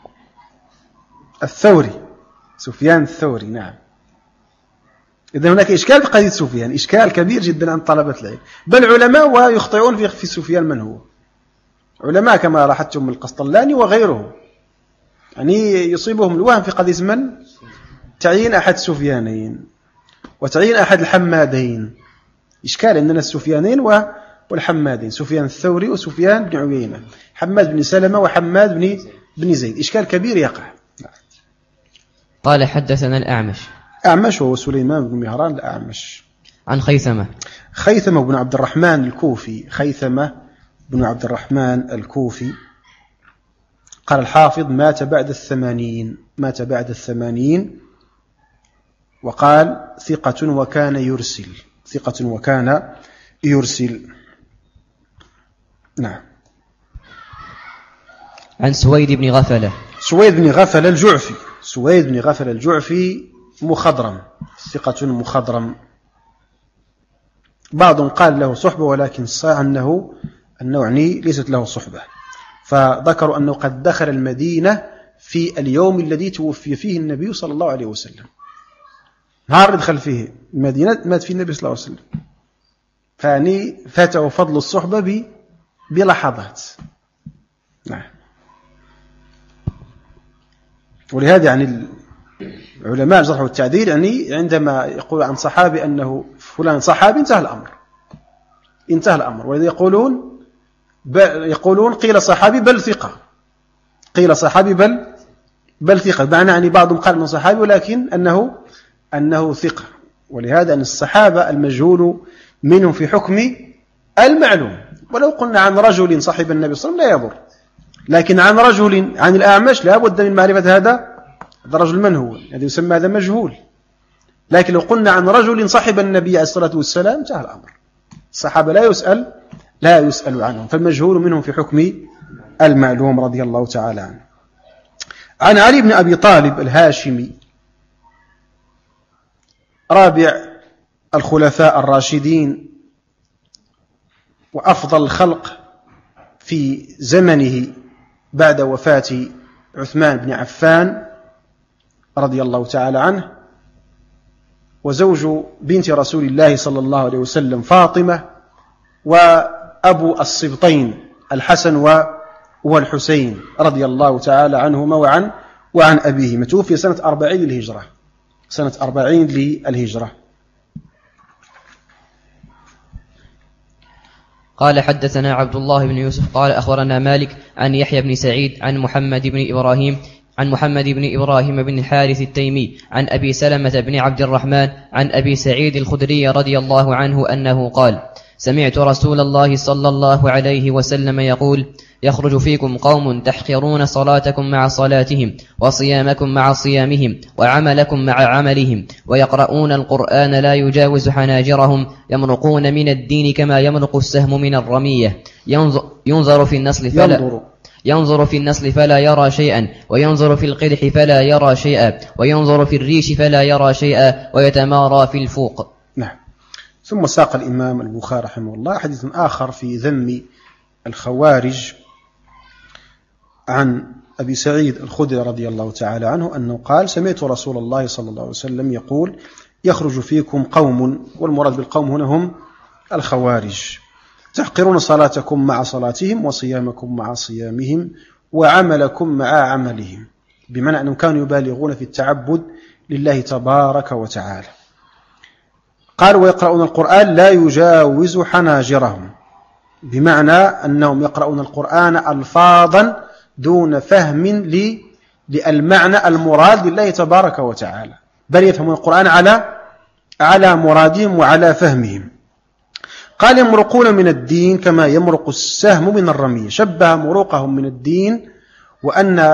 الثوري، سفيان الثوري. نعم. إذا هناك إشكال بقضية سفيان، إشكال كبير جدا عند طلبة العلم، بل علماء ويخطئون في سفيان من هو، علماء كما لاحظتم القسطلاني وغيره، يعني يصيبهم الوهم في قضية من؟ تعيين أحد السفيانين وتعيين أحد الحمادين. إشكال عندنا السفيانين والحمادين، سفيان الثوري وسفيان بن عيينة، حماد بن سلمة وحماد بن زيد، إشكال كبير يقع. قال حدثنا الأعمش. أعمش وهو سليمان بن مهران الأعمش. عن خيثمة بن عبد الرحمن الكوفي، خيثمة بن عبد الرحمن الكوفي. قال الحافظ مات بعد 80، وقال ثقة وكان يرسل. نعم. عن سويد بن غفلة الجعفي مخضرم، ثقة مخضرم، بعض قال له صحبة، ولكن صح أنه يعني ليست له صحبة، فذكروا أنه قد دخل المدينة في اليوم الذي توفي فيه النبي صلى الله عليه وسلم، نهار دخل فيه المدينة مات فيه النبي صلى الله عليه وسلم، فعني فاته فضل الصحبة بلحظات. نعم. ولهذا يعني علماء الجرح والتعديل يعني عندما يقول عن صحابي أنه فلان صحابي انتهى الأمر، ولذا يقولون قيل صحابي بل ثقة، بل ثقة، معنى يعني بعضهم قال أنه صحابي ولكن أنه ثقة. ولهذا أن الصحابة المجهول منهم في حكم المعلوم، ولو قلنا عن رجل صاحب النبي صلى الله عليه وسلم لا يضر، لكن عن رجل عن الأعمش لا بد من معرفة هذا الرجل من هو، هذا يسمى هذا مجهول. لكن لو قلنا عن رجل صاحب النبي عليه الصلاة والسلام انتهى الأمر، الصحابة لا يسأل عنهم، فالمجهول منهم في حكم المعلوم رضي الله تعالى عنه. عن علي بن أبي طالب الهاشمي، رابع الخلفاء الراشدين وأفضل الخلق في زمنه بعد وفاة عثمان بن عفان رضي الله تعالى عنه، وزوج بنت رسول الله صلى الله عليه وسلم فاطمة، وأبو الصبطين الحسن والحسين رضي الله تعالى عنهما وعن أبيهما. توفي سنة 40 للهجرة. قال حدثنا عبد الله بن يوسف قال أخبرنا مالك عن يحيى بن سعيد عن محمد بن إبراهيم بن الحارث التيمي عن أبي سلمة بن عبد الرحمن عن أبي سعيد الخدري رضي الله عنه أنه قال: سمعت رسول الله صلى الله عليه وسلم يقول: يخرج فيكم قوم تحقرون صلاتكم مع صلاتهم، وصيامكم مع صيامهم، وعملكم مع عملهم، ويقرؤون القرآن لا يجاوز حناجرهم، يمرقون من الدين كما يمرق السهم من الرمية، ينظر في النسل ينظر في النسل فلا يرى شيئا، وينظر في القدح فلا يرى شيئا، وينظر في الريش فلا يرى شيئا، ويتمارى في الفوق. نعم. ثم ساق الإمام البخاري رحمه الله حديث آخر في ذم الخوارج عن أبي سعيد الخدري رضي الله تعالى عنه أنه قال: سمعت رسول الله صلى الله عليه وسلم يقول: يخرج فيكم قوم، والمراد بالقوم هنا هم الخوارج، تحقرون صلاتكم مع صلاتهم، وصيامكم مع صيامهم، وعملكم مع عملهم، بمعنى أنهم كانوا يبالغون في التعبد لله تبارك وتعالى. قال: ويقرؤون القرآن لا يجاوز حناجرهم، بمعنى أنهم يقرؤون القرآن ألفاظا دون فهم للمعنى المراد لله تبارك وتعالى، بل يفهمون القرآن على مرادهم وعلى فهمهم. قال: يمرقون من الدين كما يمرق السهم من الرمية، شبه مروقهم من الدين وأن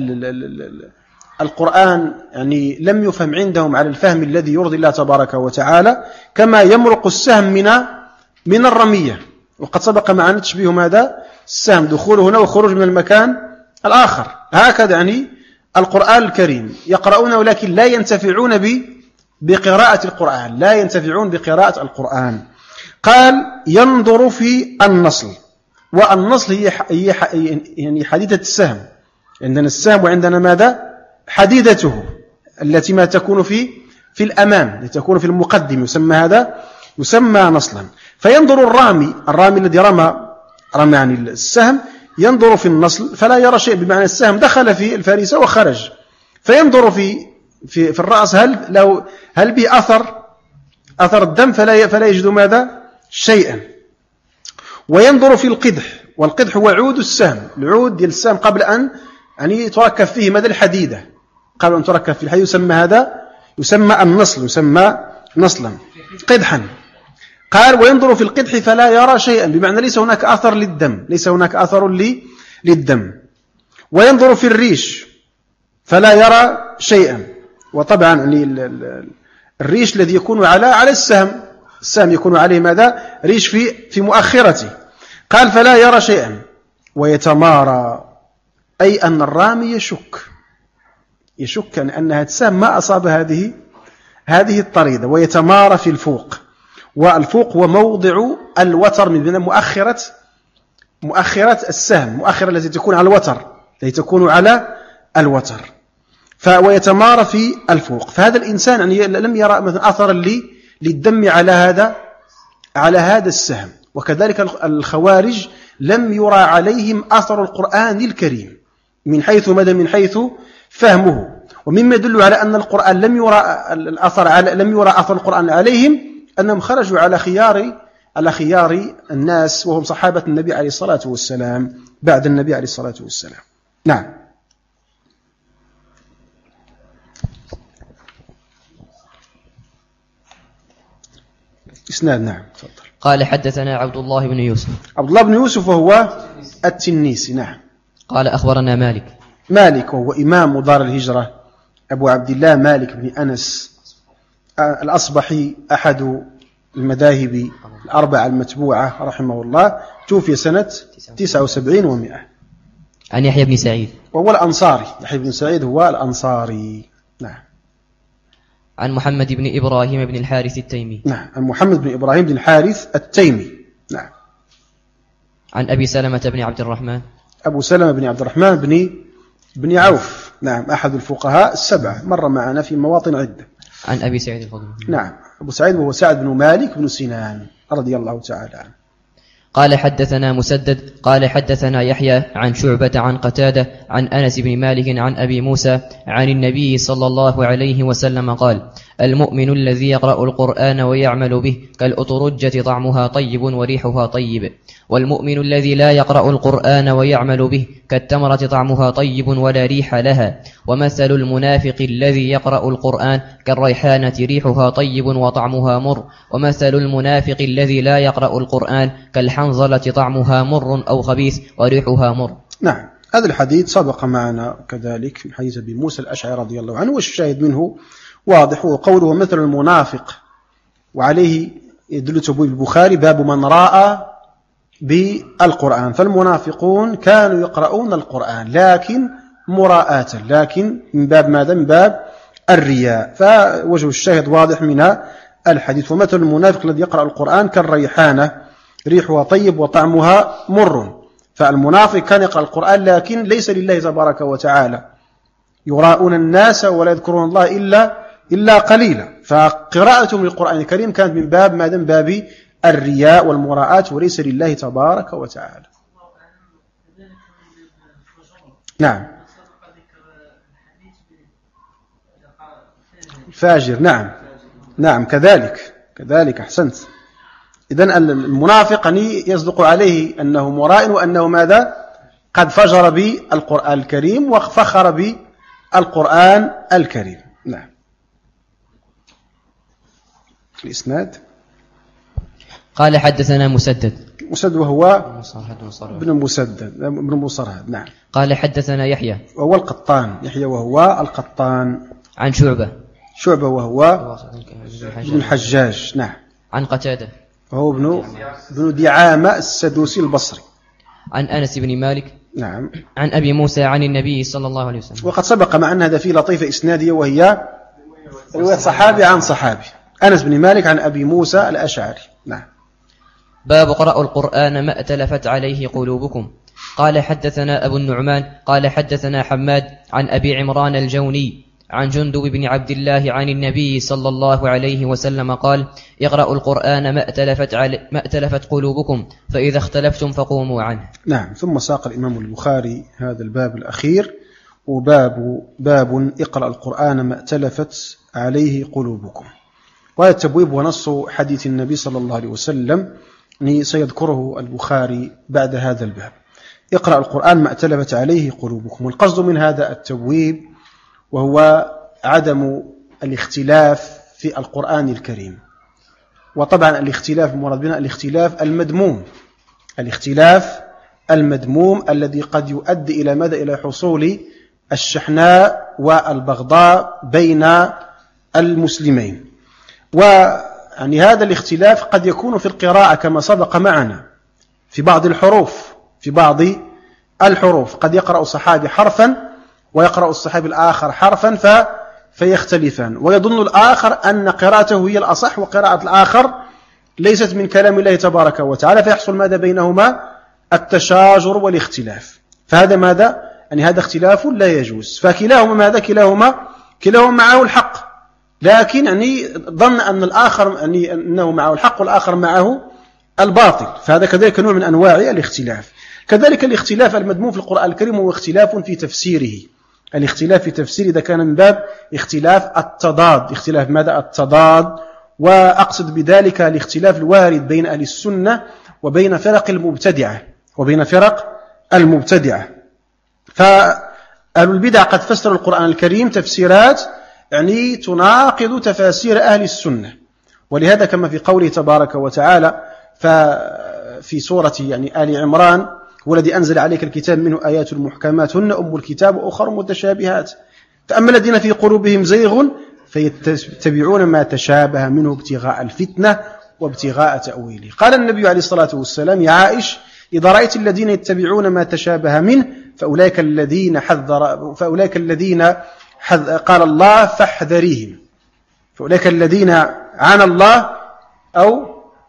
القرآن يعني لم يفهم عندهم على الفهم الذي يرضي الله تبارك وتعالى، كما يمرق السهم من الرمية. وقد سبق معنا تشبيه ماذا؟ السهم دخوله هنا وخروج من المكان الآخر. هكذا يعني القرآن الكريم يقرؤونه ولكن لا ينتفعون بقراءة القرآن، لا ينتفعون بقراءة القرآن. قال: ينظر في النصل، والنصل هي يعني حديدة السهم. عندنا السهم وعندنا ماذا؟ حديدته التي ما تكون في الأمام، لتكون في المقدم، يسمى هذا يسمى نصلا. فينظر الرامي الذي رمى يعني السهم، ينظر في النصل فلا يرى شيء، بمعنى السهم دخل في الفريسة وخرج. فينظر في الرأس هل به أثر الدم، فلا يجد ماذا؟ شيئا. وينظر في القدح، والقدح هو عود السهم، العود ديال السهم قبل أن يعني تركب فيه ماذا؟ الحديدة، قبل أن تركب في الحديد يسمى النصل، يسمى نصلا قدحا. قال: وينظر في القدح فلا يرى شيئا، بمعنى ليس هناك أثر للدم، ليس هناك أثر للدم. وينظر في الريش فلا يرى شيئا، وطبعا يعني الريش الذي يكون على السهم يكون عليه ماذا؟ ريش في مؤخرته. قال: فلا يرى شيئا. ويتمارى، أي أن الرامي يشك أن هذا السهم ما أصاب هذه الطريدة. ويتمارى في الفوق، والفوق هو موضع الوتر من مؤخرة السهم، مؤخرة التي تكون على الوتر، ويتمارى في الفوق. فهذا الإنسان يعني لم يرى مثلا أثرا للدم على هذا السهم. وكذلك الخوارج لم يرى عليهم أثر القرآن الكريم من حيث فهمه. ومما يدل على أن القرآن لم يرى أثر القرآن عليهم أنهم خرجوا على خيار الناس، وهم صحابة النبي عليه الصلاة والسلام بعد النبي عليه الصلاة والسلام. نعم. إسناد. نعم، تفضل. قال: حدثنا عبد الله بن يوسف. عبد الله بن يوسف وهو التنيسي. نعم. قال: أخبرنا مالك وهو إمام دار الهجرة، أبو عبد الله مالك بن أنس الأصبحي، أحد المذاهب الأربعة المتبوعة رحمه الله، توفي سنة 79 و100. عن يحيى بن سعيد وهو الأنصاري. يحيى بن سعيد هو الأنصاري. نعم. عن محمد بن إبراهيم بن الحارث التيمي. نعم، عن محمد بن إبراهيم بن الحارث التيمي. نعم. عن أبي سلمة بن عبد الرحمن. أبو سلمة بن عبد الرحمن بن عوف. نعم، أحد الفقهاء السبعة، مر معنا في مواطن عدة. عن أبي سعيد الخدري. نعم، أبو سعيد وهو سعد بن مالك بن سنان رضي الله تعالى عنه. قال: حدثنا مسدد قال: حدثنا يحيى عن شعبة عن قتادة عن أنس بن مالك عن أبي موسى عن النبي صلى الله عليه وسلم قال: المؤمن الذي يقرأ القرآن ويعمل به كالأطرجة طعمها طيب وريحها طيب، والمؤمن الذي لا يقرأ القرآن ويعمل به كالتمرة طعمها طيب ولا ريح لها. ومثل المنافق الذي يقرأ القرآن كالريحانة ريحها طيب وطعمها مر، ومثل المنافق الذي لا يقرأ القرآن كالحنظلة طعمها مر أو خبيث وريحها مر. نعم، هذا الحديث سبق معنا كذلك من حديث أبي موسى الأشعري رضي الله عنه، والشاهد منه واضح، وقوله مثل المنافق، وعليه يدل تبويب البخاري باب من راى بالقرآن. فالمنافقون كانوا يقرؤون القرآن لكن مراءة، لكن من باب ماذا؟ من باب الرياء. فوجه الشاهد واضح من الحديث. ومثل المنافق الذي يقرأ القرآن كالريحانة ريحها طيب وطعمها مر. فالمنافق كان يقرأ القرآن لكن ليس لله تبارك وتعالى، يراءون الناس ولا يذكرون الله إلا قليلا. فقراءتهم للقرآن الكريم كانت من باب ماذا؟ من باب الرياء والمراءات وليس لله تبارك وتعالى. نعم. فاجر. نعم كذلك أحسنت. إذن المنافق يصدق عليه أنه مراء وأنه ماذا؟ قد فجر بالقرآن الكريم وفخر بالقرآن الكريم. نعم. الإسناد. قال حدثنا مسدد وهو ابن مصرهد. نعم. قال حدثنا يحيى وهو القطان. يحيى وهو القطان. عن شعبة وهو ابن الحجاج. نعم. عن قتادة وهو ابن دعامة السدوسي البصري. عن أنس بن مالك. نعم. عن أبي موسى عن النبي صلى الله عليه وسلم. وقد سبق مع أن هذا فيه لطيفة إسنادية وهي رواية صحابي عن صحابي. أنس بن مالك عن أبي موسى الأشعري. نعم. باب قرأوا القرآن ما ائتلفت عليه قلوبكم. قال حدثنا أبو النعمان قال حدثنا حماد عن أبي عمران الجوني عن جندب بن عبد الله عن النبي صلى الله عليه وسلم قال اقرأوا القرآن ما ائتلفت قلوبكم فإذا اختلفتم فقوموا عنه. نعم. ثم ساق الإمام البخاري هذا الباب الأخير، وباب اقرأ القرآن ما ائتلفت عليه قلوبكم. وهذا التبويب ونص حديث النبي صلى الله عليه وسلم سيذكره البخاري بعد هذا الباب. اقرأ القرآن ما ائتلفت عليه قلوبكم. والقصد من هذا التبويب وهو عدم الاختلاف في القرآن الكريم. وطبعا الاختلاف المراد بنا الاختلاف المذموم الذي قد يؤدي إلى ماذا؟ إلى حصول الشحناء والبغضاء بين المسلمين. ويعني هذا الاختلاف قد يكون في القراءة كما سبق معنا في بعض الحروف قد يقرأ صحابي حرفا ويقرأ الصحابي الآخر حرفا فيختلفان، ويظن الآخر أن قراءته هي الأصح وقراءة الآخر ليست من كلام الله تبارك وتعالى، فيحصل ماذا بينهما؟ التشاجر والاختلاف. فهذا ماذا؟ يعني هذا اختلاف لا يجوز. فكلاهما ماذا؟ كلاهما معه الحق، لكن يعني ظن أن الآخر يعني أنه معه الحق والآخر معه الباطل. فهذا كذلك نوع من أنواع الاختلاف. كذلك الاختلاف المذموم في القرآن الكريم هو اختلاف في تفسيره. الاختلاف في تفسير إذا كان من باب اختلاف التضاد. اختلاف ماذا؟ التضاد. وأقصد بذلك الاختلاف الوارد بين أهل السنة وبين فرق المبتدعة. فأهل البدع قد فسروا القرآن الكريم تفسيرات يعني تناقض تفاسير أهل السنة. ولهذا كما في قوله تبارك وتعالى في سورة يعني آل عمران والذي أنزل عليك الكتاب منه آيات محكمات هن أم الكتاب وأخر متشابهات فأما الذين في قلوبهم زيغ فيتبعون ما تشابه منه ابتغاء الفتنة وابتغاء تأويله. قال النبي عليه الصلاة والسلام: يا عائش إذا رأيت الذين يتبعون ما تشابه منه فأولئك الذين قال الله فاحذريهم، فأولئك الذين عانى الله أو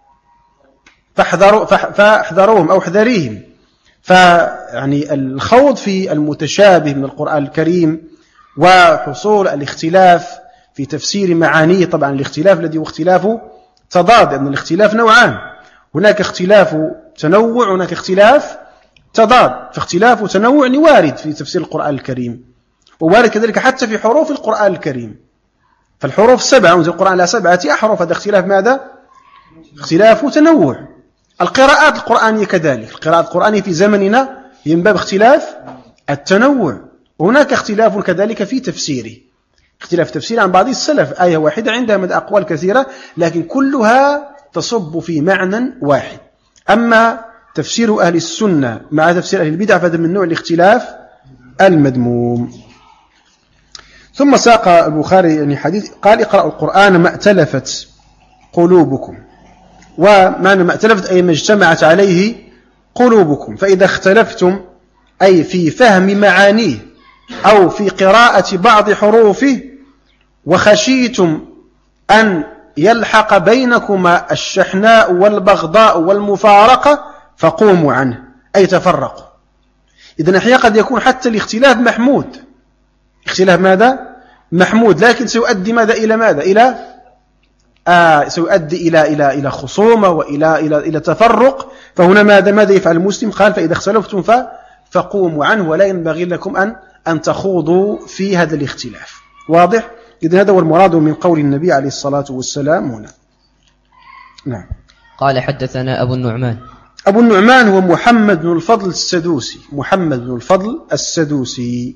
فاحذروهم أو احذريهم. فيعني الخوض في المتشابه من القرآن الكريم وحصول الاختلاف في تفسير معانيه، طبعا الاختلاف الذي هو اختلاف تضاد، لأن الاختلاف نوعان، هناك اختلاف تنوع وهناك اختلاف تضاد. فاختلاف تنوع وارد في تفسير القرآن الكريم، ووارد كذلك حتى في حروف القرآن الكريم. فالحروف 7 وانزل القرآن على 7 أحرف، هذا اختلاف ماذا؟ اختلاف تنوع. القراءات القرآنية كذلك، القراءات القرآنية في زمننا هي من باب اختلاف التنوع. وهناك اختلاف كذلك في تفسيره، اختلاف تفسير عن بعض السلف، آية واحدة عندها من أقوال كثيرة لكن كلها تصب في معنى واحد. أما تفسير أهل السنة مع تفسير أهل البدع فهذا من نوع الاختلاف المذموم. ثم ساق البخاري يعني حديث قال: اقرأوا القرآن ما ائتلفت قلوبكم. ومعنى ما ائتلفت أي ما اجتمعت عليه قلوبكم، فإذا اختلفتم أي في فهم معانيه أو في قراءة بعض حروفه وخشيتم أن يلحق بينكما الشحناء والبغضاء والمفارقة فقوموا عنه، أي تفرقوا. إذن أحيانا قد يكون حتى الاختلاف محمود، اختلاف ماذا؟ محمود، لكن سيؤدي ماذا إلى ماذا؟ سيؤدي إلى خصومة وإلى تفرق. فهنا ماذا يفعل المسلم؟ قال فإذا اختلفتم فقوموا عنه، ولا ينبغي لكم أن تخوضوا في هذا الاختلاف. واضح؟ إذن هذا هو المراد من قول النبي عليه الصلاة والسلام هنا. نعم. قال حدثنا أبو النعمان. أبو النعمان هو محمد بن الفضل السدوسي، محمد بن الفضل السدوسي.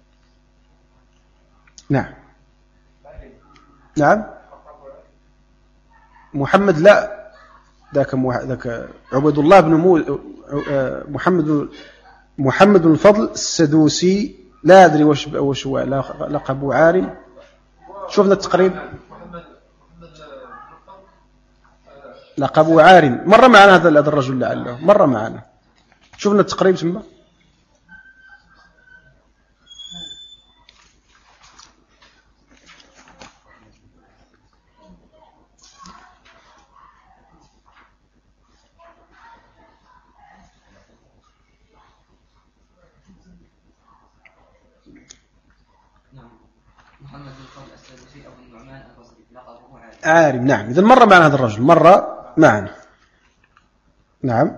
نعم. نعم. محمد لا، ذاك عبد الله بن محمد بن الفضل السدوسي، لا أدري وش هو لقب عارم. شوفنا التقريب. لقب عارم، مر معنا هذا الرجل لعله مر معنا. شوفنا التقريب ثم. عارم. نعم. إذن مر معنا هذا الرجل، مر معنا. نعم.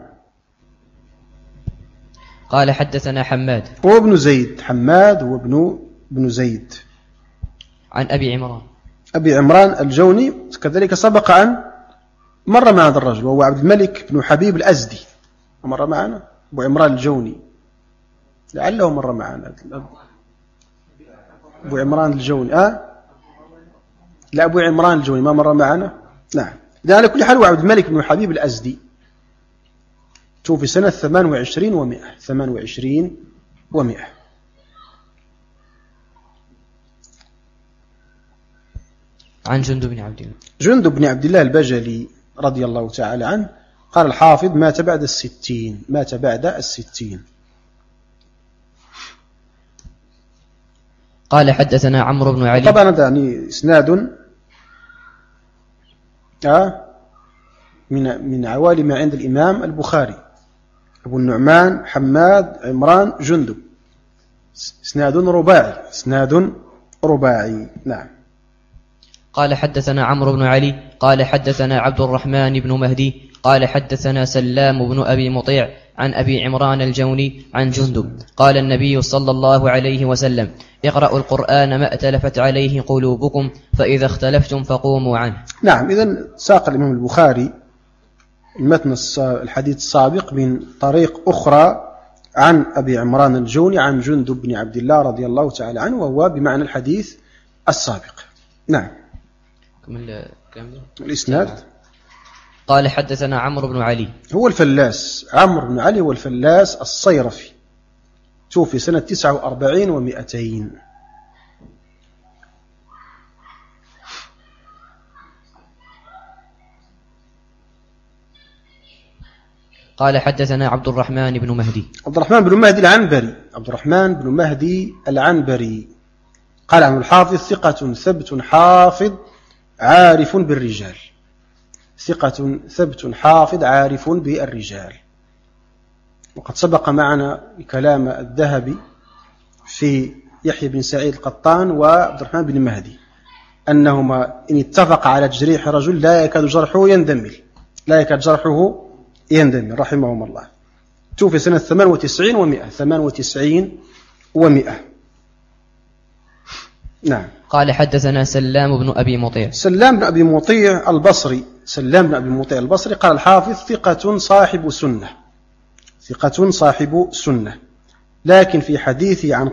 قال حدثنا حماد هو ابن زيد، حماد هو ابن زيد عن أبي عمران الجوني، كذلك سبق أن مر مع هذا الرجل، وهو عبد الملك بن حبيب الأزدي، مر معنا. أبو عمران الجوني لعله مر معنا. أبو عمران الجوني لا، أبو عمران الجوني ما مر معنا. نعم. إذا على كل حال هو عبد الملك بن حبيب الأزدي، توفي سنة 28 و100. عن جندب بن عبد الله. جندب بن عبد الله البجلي رضي الله تعالى عنه. قال الحافظ مات بعد 60. قال حدثنا عمرو بن علي. طبعا هذا يعني اسناد من عوالي ما عند الإمام البخاري. أبو النعمان، حماد، عمران، جندب، اسناد رباعي. نعم. قال حدثنا عمرو بن علي قال حدثنا عبد الرحمن بن مهدي قال حدثنا سلام بن أبي مطيع عن أبي عمران الجوني عن جندب قال النبي صلى الله عليه وسلم: اقرأوا القرآن ما ائتلفت عليه قلوبكم، فإذا اختلفتم فقوموا عنه. نعم. إذن ساق الإمام البخاري المتن الحديث السابق من طريق أخرى عن أبي عمران الجوني عن جندب بن عبد الله رضي الله تعالى عنه، وهو بمعنى الحديث السابق. نعم. الإسناد. قال حدثنا عمرو بن علي هو الفلاس، عمرو بن علي هو الفلاس الصيرفي، توفي سنة 49 و200. قال حدثنا عبد الرحمن بن مهدي. عبد الرحمن بن مهدي العنبري قال عنه الحافظ: ثقة ثبت حافظ عارف بالرجال. ثقة ثبت حافظ عارف بالرجال. وقد سبق معنا كلام الذهبي في يحيى بن سعيد القطان وعبد الرحمن بن مهدي أنهما إن اتفق على تجريح رجل لا يكاد جرحه يندمل رحمهم الله. توفي سنة 98 و100. نعم. قال حدثنا سلام بن أبي مطيع. سلام بن أبي مطيع البصري قال الحافظ: ثقة صاحب سنة، لكن في حديثه عن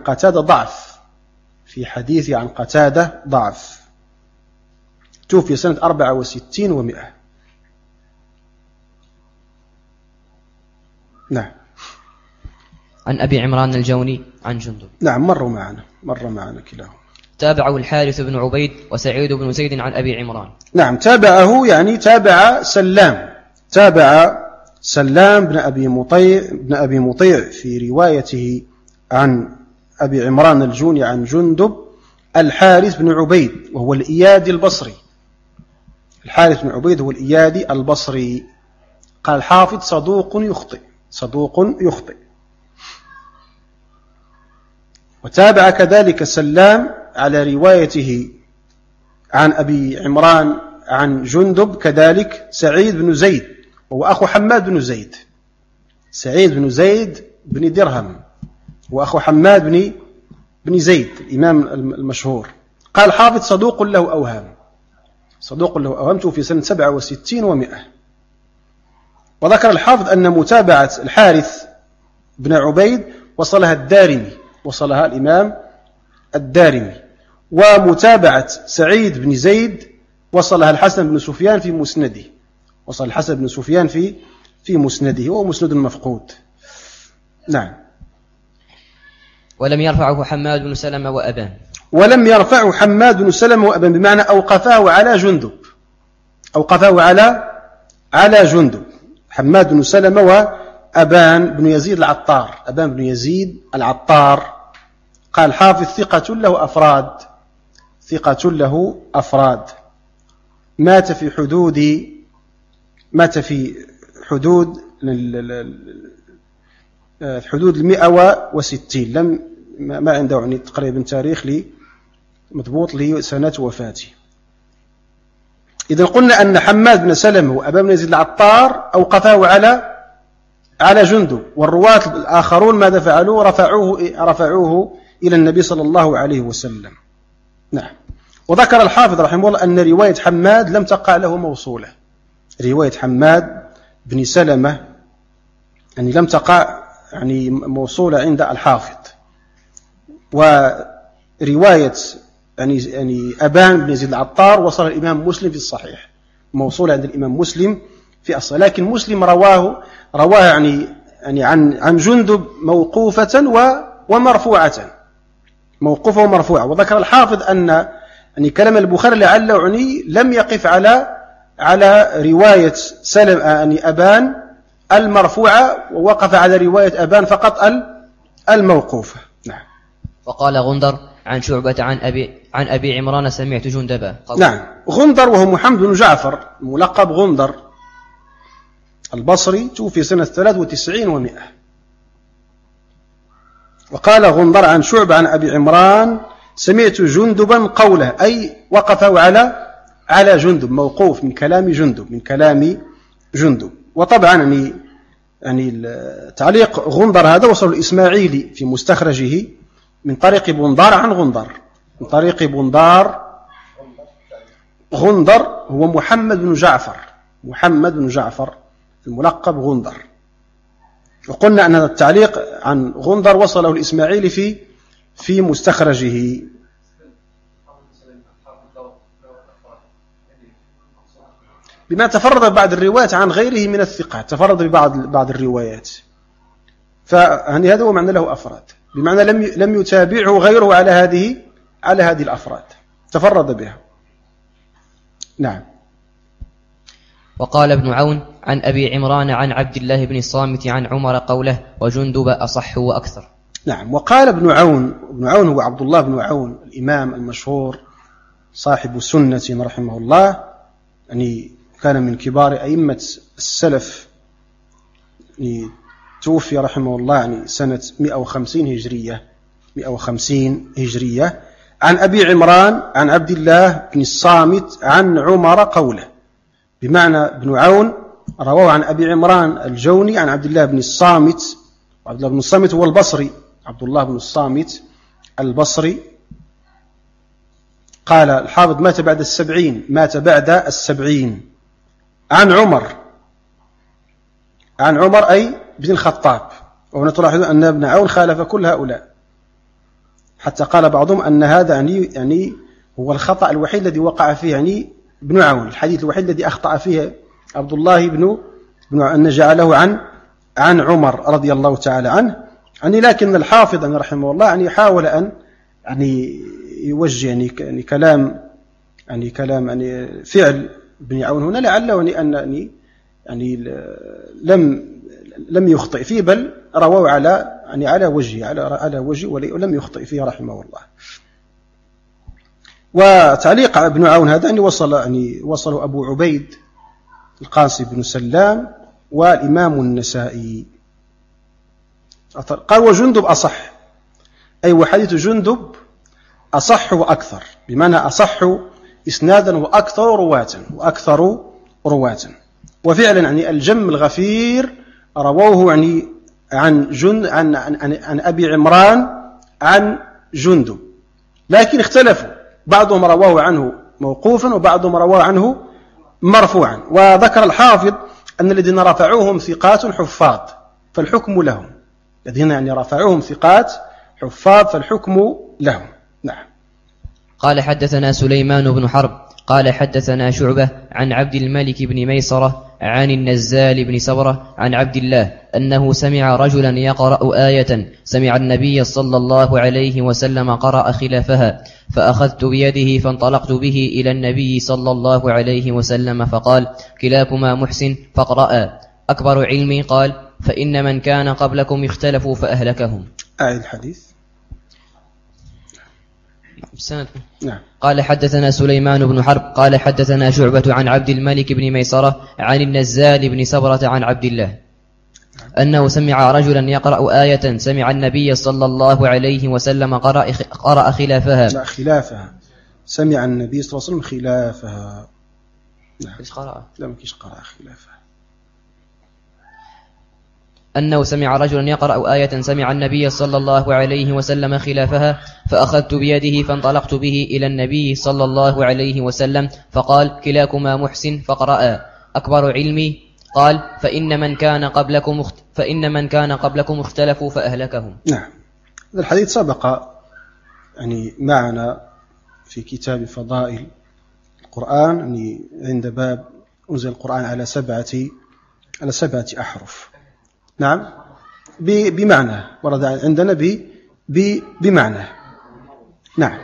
قتادة ضعف. توفي سنة 64 و100. نعم. عن أبي عمران الجوني عن جندب. نعم. مر معنا كلاهما. تابعه الحارث بن عبيد وسعيد بن زيد عن أبي عمران. نعم. تابعه يعني تابع سلام بن أبي مطيع في روايته عن أبي عمران الجوني عن جندب الحارث بن عبيد وهو الإيادي البصري. الحارث بن عبيد هو الإيادي البصري. قال الحافظ صدوق يخطئ. وتابع كذلك سلام على روايته عن أبي عمران عن جندب كذلك سعيد بن زيد وهو أخو حماد بن زيد. سعيد بن زيد بن درهم وأخو حماد بن زيد الإمام المشهور. قال حافظ صدوق له أوهام توفي سنة 67 و100. وذكر الحافظ أن متابعة الحارث بن عبيد وصلها الإمام الدارمي، ومتابعة سعيد بن زيد وصلها الحسن بن سفيان في مسنده. وصل الحسن بن سفيان في مسنده وهو مسند مفقود. نعم. ولم يرفعه حماد بن سلمة وأبان بمعنى أوقفاه على جندب حماد بن سلمة وأبان بن يزيد العطار. قال حافظ ثقة له أفراد مات في حدود 160. ما عنده يعني تقريبا تاريخ مضبوط لسنة وفاته. إذا قلنا أن حماد بن سلمة وأبان بن يزيد العطار أوقفاه على جندب، والرواة الآخرون ماذا فعلوا؟ رفعوه إلى النبي صلى الله عليه وسلم. نعم. وذكر الحافظ رحمه الله أن رواية حماد لم تقع له موصولة. رواية حماد بن سلمة يعني لم تقع يعني موصولة عند الحافظ. ورواية يعني أبان بن يزيد العطار وصل الإمام مسلم في الصحيح، موصولة عند الإمام مسلم في الصحيح، لكن مسلم رواه يعني عن جندب موقوفة ومرفوعة. وذكر الحافظ أن يعني كلام البخاري لعله لم يقف على رواية سلم يعني أبان المرفوعة، ووقف على رواية أبان فقط الموقوفة. نعم. وقال غندر عن شعبة عن أبي عمران سمعت جندبا. نعم. غندر وهو محمد بن جعفر ملقب غندر البصري، توفي سنة 93 و100. وقال غندر عن شعبة عن أبي عمران سمعت جندبا قوله، أي وقفه على جندب، موقوف من كلام جندب. وطبعا يعني تعليق غندر هذا وصل الإسماعيلي في مستخرجه من طريق بندار عن غندر، من طريق غندر هو محمد بن جعفر الملقب غندر. وقلنا أن التعليق عن غندر وصله الإسماعيلي في مستخرجه. بما تفرد بعض الروايات عن غيره من الثقات، تفرد ببعض الروايات، فهذا هو معنى له أفراد، بمعنى لم يتابعه غيره على هذه الأفراد، تفرد بها. نعم. وقال ابن عون عن أبي عمران عن عبد الله بن الصامت عن عمر قوله وجندب أصح وأكثر. نعم. وقال ابن عون هو عبد الله بن عون الإمام المشهور صاحب السنة رحمه الله، يعني كان من كبار أئمة السلف، يعني توفي رحمه الله يعني سنة 150 هجرية. عن أبي عمران عن عبد الله بن الصامت عن عمر قوله، بمعنى ابن عون رواه عن أبي عمران الجوني عن عبد الله بن الصامت، وعبد الله بن الصامت هو البصري، عبد الله بن الصامت البصري. قال الحافظ مات بعد 70 عن عمر أي بن الخطاب. وهنا تلاحظون أن ابن عون خالف كل هؤلاء، حتى قال بعضهم أن هذا يعني هو الخطأ الوحيد الذي وقع فيه يعني ابن عون، الحديث الوحيد الذي أخطأ فيه عبد الله بن أن جعله عن عمر رضي الله تعالى عنه. يعني لكن الحافظ رحمه الله يعني حاول أن يعني يوجه يعني كلام فعل ابن عون هنا، لعله يعني لم يخطئ فيه، بل رواه على وجهه ولم يخطئ فيه رحمه الله. وتعليق ابن عون هذا وصله أبو عبيد القاسم بن سلام والإمام النسائي. قال وجندب أصح، أي وحديث جندب أصح وأكثر، بمعنى أصح إسنادا وأكثر رواة. وفعلا يعني الجم الغفير رووه عن أبي عمران عن جندب، لكن اختلفوا، بعضهم رواه عنه موقوفا وبعضهم رواه عنه مرفوعا. وذكر الحافظ أن الذين رفعوهم ثقات حفاظ فالحكم لهم، الذين رفعوهم ثقات حفاظ فالحكم لهم. نعم. قال حدثنا سليمان بن حرب قال حدثنا شعبة عن عبد الملك بن ميسرة عن النزال بن سبرة عن عبد الله أنه سمع رجلا يقرأ آية سمع النبي صلى الله عليه وسلم قرأ خلافها، فأخذت بيده فانطلقت به إلى النبي صلى الله عليه وسلم فقال كلاكما محسن فاقرأ. أكبر علمي قال فإن من كان قبلكم اختلفوا فأهلكهم. الحديث. نعم. قال حدثنا سليمان بن حرب قال حدثنا شعبة عن عبد الملك بن ميسرة عن النزال بن سبرة عن عبد الله أنه سمع رجلا يقرأ آية سمع النبي صلى الله عليه وسلم قرأ خلافها. لا خلافها، سمع النبي صلى الله عليه وسلم خلافها. نعم. لا مكيش قرأ خلافها. أنه سمع رجلا يقرأ آية سمع النبي صلى الله عليه وسلم خلافها، فأخذت بيده فانطلقت به إلى النبي صلى الله عليه وسلم فقال كلاكما محسن فاقرأ. أكبر علمي قال فإن من كان قبلكم اختلفوا فأهلكهم. نعم. هذا الحديث سبق معنا في كتاب فضائل القرآن، عند باب أنزل القرآن على سبعة أحرف. نعم، بمعنى ورد عندنا بمعنى. نعم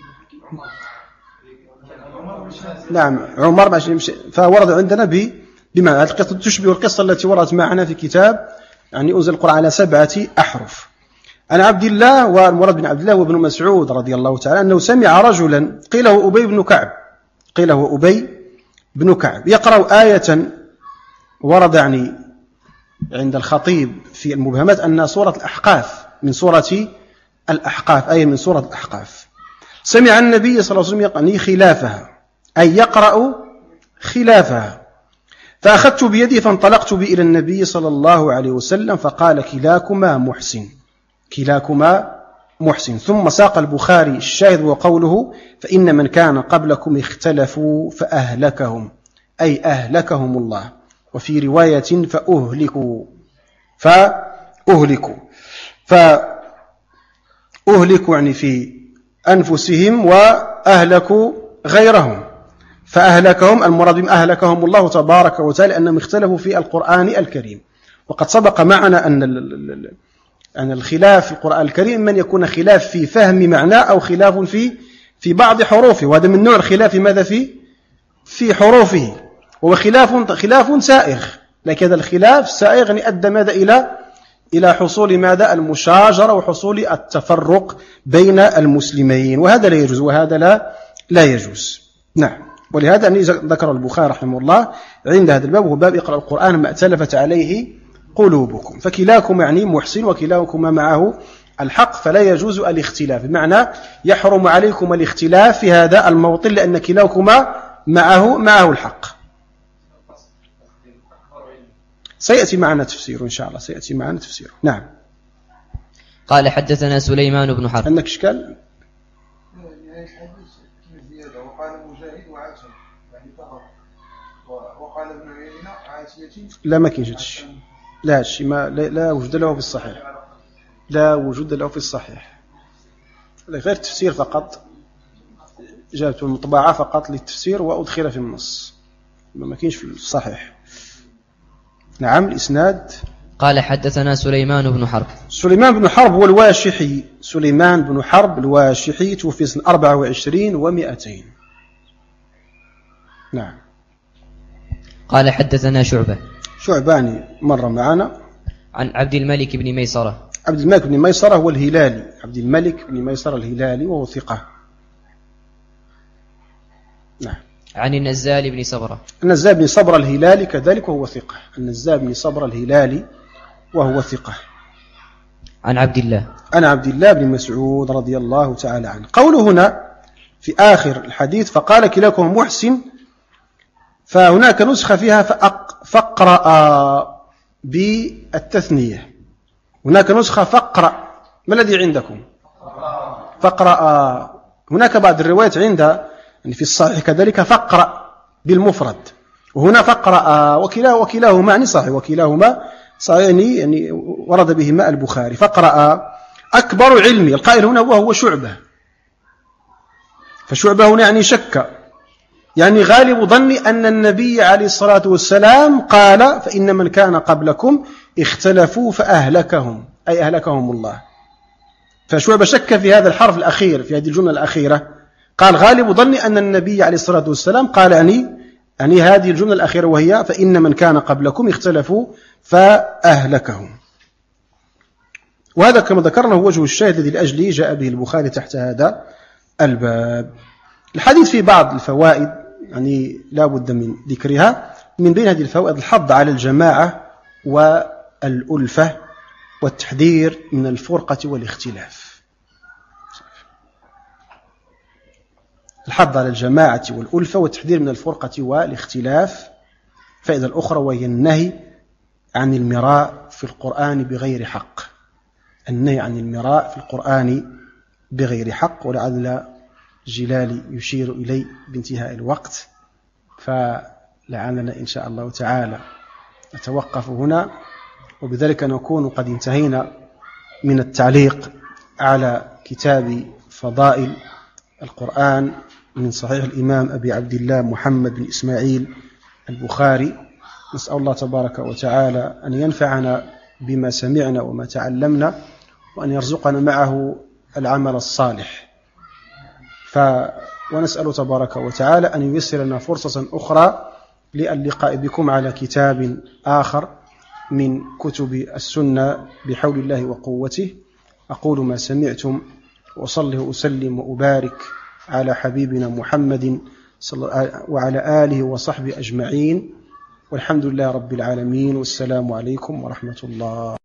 عمر فورد عندنا بمعنى. القصة تشبه القصة التي وردت معنا في كتاب أنزل القرآن على 7 أحرف. عن عبد الله، والمراد بن عبد الله وابن مسعود رضي الله تعالى أنه سمع رجلا قيل هو أبي بن كعب يقرأ آية ورد عند الخطيب في المبهمات أن سورة الأحقاف من سورة الأحقاف، أي من سورة الأحقاف. سمع النبي صلى الله عليه وسلم يقرأ خلافها، أي يقرأ خلافها، فأخذت بيدي فانطلقت به إلى النبي صلى الله عليه وسلم فقال كلاكما محسن. ثم ساق البخاري الشاهد وقوله فإن من كان قبلكم اختلفوا فأهلكهم، أي أهلكهم الله. وفي رواية فأهلكوا في أنفسهم وأهلكوا غيرهم. فأهلكهم المراد بهم أهلكهم الله تبارك وتعالى أنهم اختلفوا في القرآن الكريم. وقد سبق معنا أن الخلاف في القرآن الكريم من يكون خلاف في فهم معنى أو خلاف في بعض حروفه، وهذا من نوع الخلاف ماذا في حروفه، وهو خلاف سائغ. لكن هذا الخلاف سائغ أدى ماذا إلى حصول ماذا المشاجرة وحصول التفرق بين المسلمين، وهذا لا يجوز وهذا لا يجوز. نعم. ولهذا ذكر البخاري رحمه الله عند هذا الباب، وهو باب اقرأ القرآن ما ائتلفت عليه قلوبكم. فكلاكم محسن وكلاكما معه الحق، فلا يجوز الاختلاف، بمعنى يحرم عليكم الاختلاف في هذا الموطن لأن كلاكما معه الحق. سيأتي معنا تفسير إن شاء الله، نعم. قال حدثنا سليمان بن حرب. عندك إشكال؟ وقال مجاهد وعاشر وقال ابن عيينة عاشية. لا ما كينش، لا وجود له في الصحيح، لا وجود له في الصحيح، غير تفسير فقط، جاءت المطبعة فقط للتفسير وأدخل في النص، ما كينش في الصحيح. نعم. الإسناد. قال حدثنا سليمان بن حرب هو الواشحي، سليمان بن حرب الواشحي، توفي سنة 24 و200. نعم. قال حدثنا شعبة شعباني مر معنا. عن عبد الملك بن ميسرة. عبد الملك بن ميسرة هو الهلالي، عبد الملك بن ميسرة الهلالي، وهو ثقة. نعم. عن النزال بن صبرة. النزال بن صبرة الهلالي كذلك وهو ثقة. النزال بن صبرة الهلالي وهو ثقة. عن عبد الله. عن عبد الله بن مسعود رضي الله تعالى عنه. قوله هنا في آخر الحديث فقال كلاكم محسن، فهناك نسخة فيها فقرأ بالتثنية، هناك نسخة فقرأ. ما الذي عندكم؟ فقرأ. هناك بعض الروايات عند في الصحيح كذلك فقرأ بالمفرد، وهنا فقرأ، وكلاهما يعني صحيح، وكلاهما صحيح يعني ورد بهما البخاري. فقرأ أكبر علمي، القائل هنا وهو شعبة، فشعبة هنا يعني شك، يعني غالب ظني أن النبي عليه الصلاة والسلام قال فإن من كان قبلكم اختلفوا فأهلكهم، أي أهلكهم الله. فشعبة شك في هذا الحرف الأخير، في هذه الجملة الأخيرة، قال غالب ظني أن النبي عليه الصلاة والسلام قال أني هذه الجملة الأخيرة، وهي فإن من كان قبلكم اختلفوا فأهلكهم. وهذا كما ذكرنا هو وجه الشاهد الذي لأجله جاء به البخاري تحت هذا الباب. الحديث في بعض الفوائد يعني لا بد من ذكرها، من بين هذه الفوائد الحض على الجماعة والألفة والتحذير من الفرقة والاختلاف. الحض على الجماعة والألفة والتحذير من الفرقة والاختلاف. فائدة الأخرى وهي النهي عن المراء في القرآن بغير حق، النهي عن المراء في القرآن بغير حق. ولعل جلالي يشير إلي بانتهاء الوقت، فلعلنا إن شاء الله تعالى نتوقف هنا، وبذلك نكون قد انتهينا من التعليق على كتاب فضائل القرآن من صحيح الإمام أبي عبد الله محمد بن إسماعيل البخاري. نسأل الله تبارك وتعالى أن ينفعنا بما سمعنا وما تعلمنا، وأن يرزقنا معه العمل الصالح. ونسأل تبارك وتعالى أن ييسر لنا فرصة أخرى للقاء بكم على كتاب آخر من كتب السنة بحول الله وقوته. أقول ما سمعتم، وأصلي وأسلم وأبارك على حبيبنا محمد وعلى آله وصحبه أجمعين، والحمد لله رب العالمين، والسلام عليكم ورحمة الله.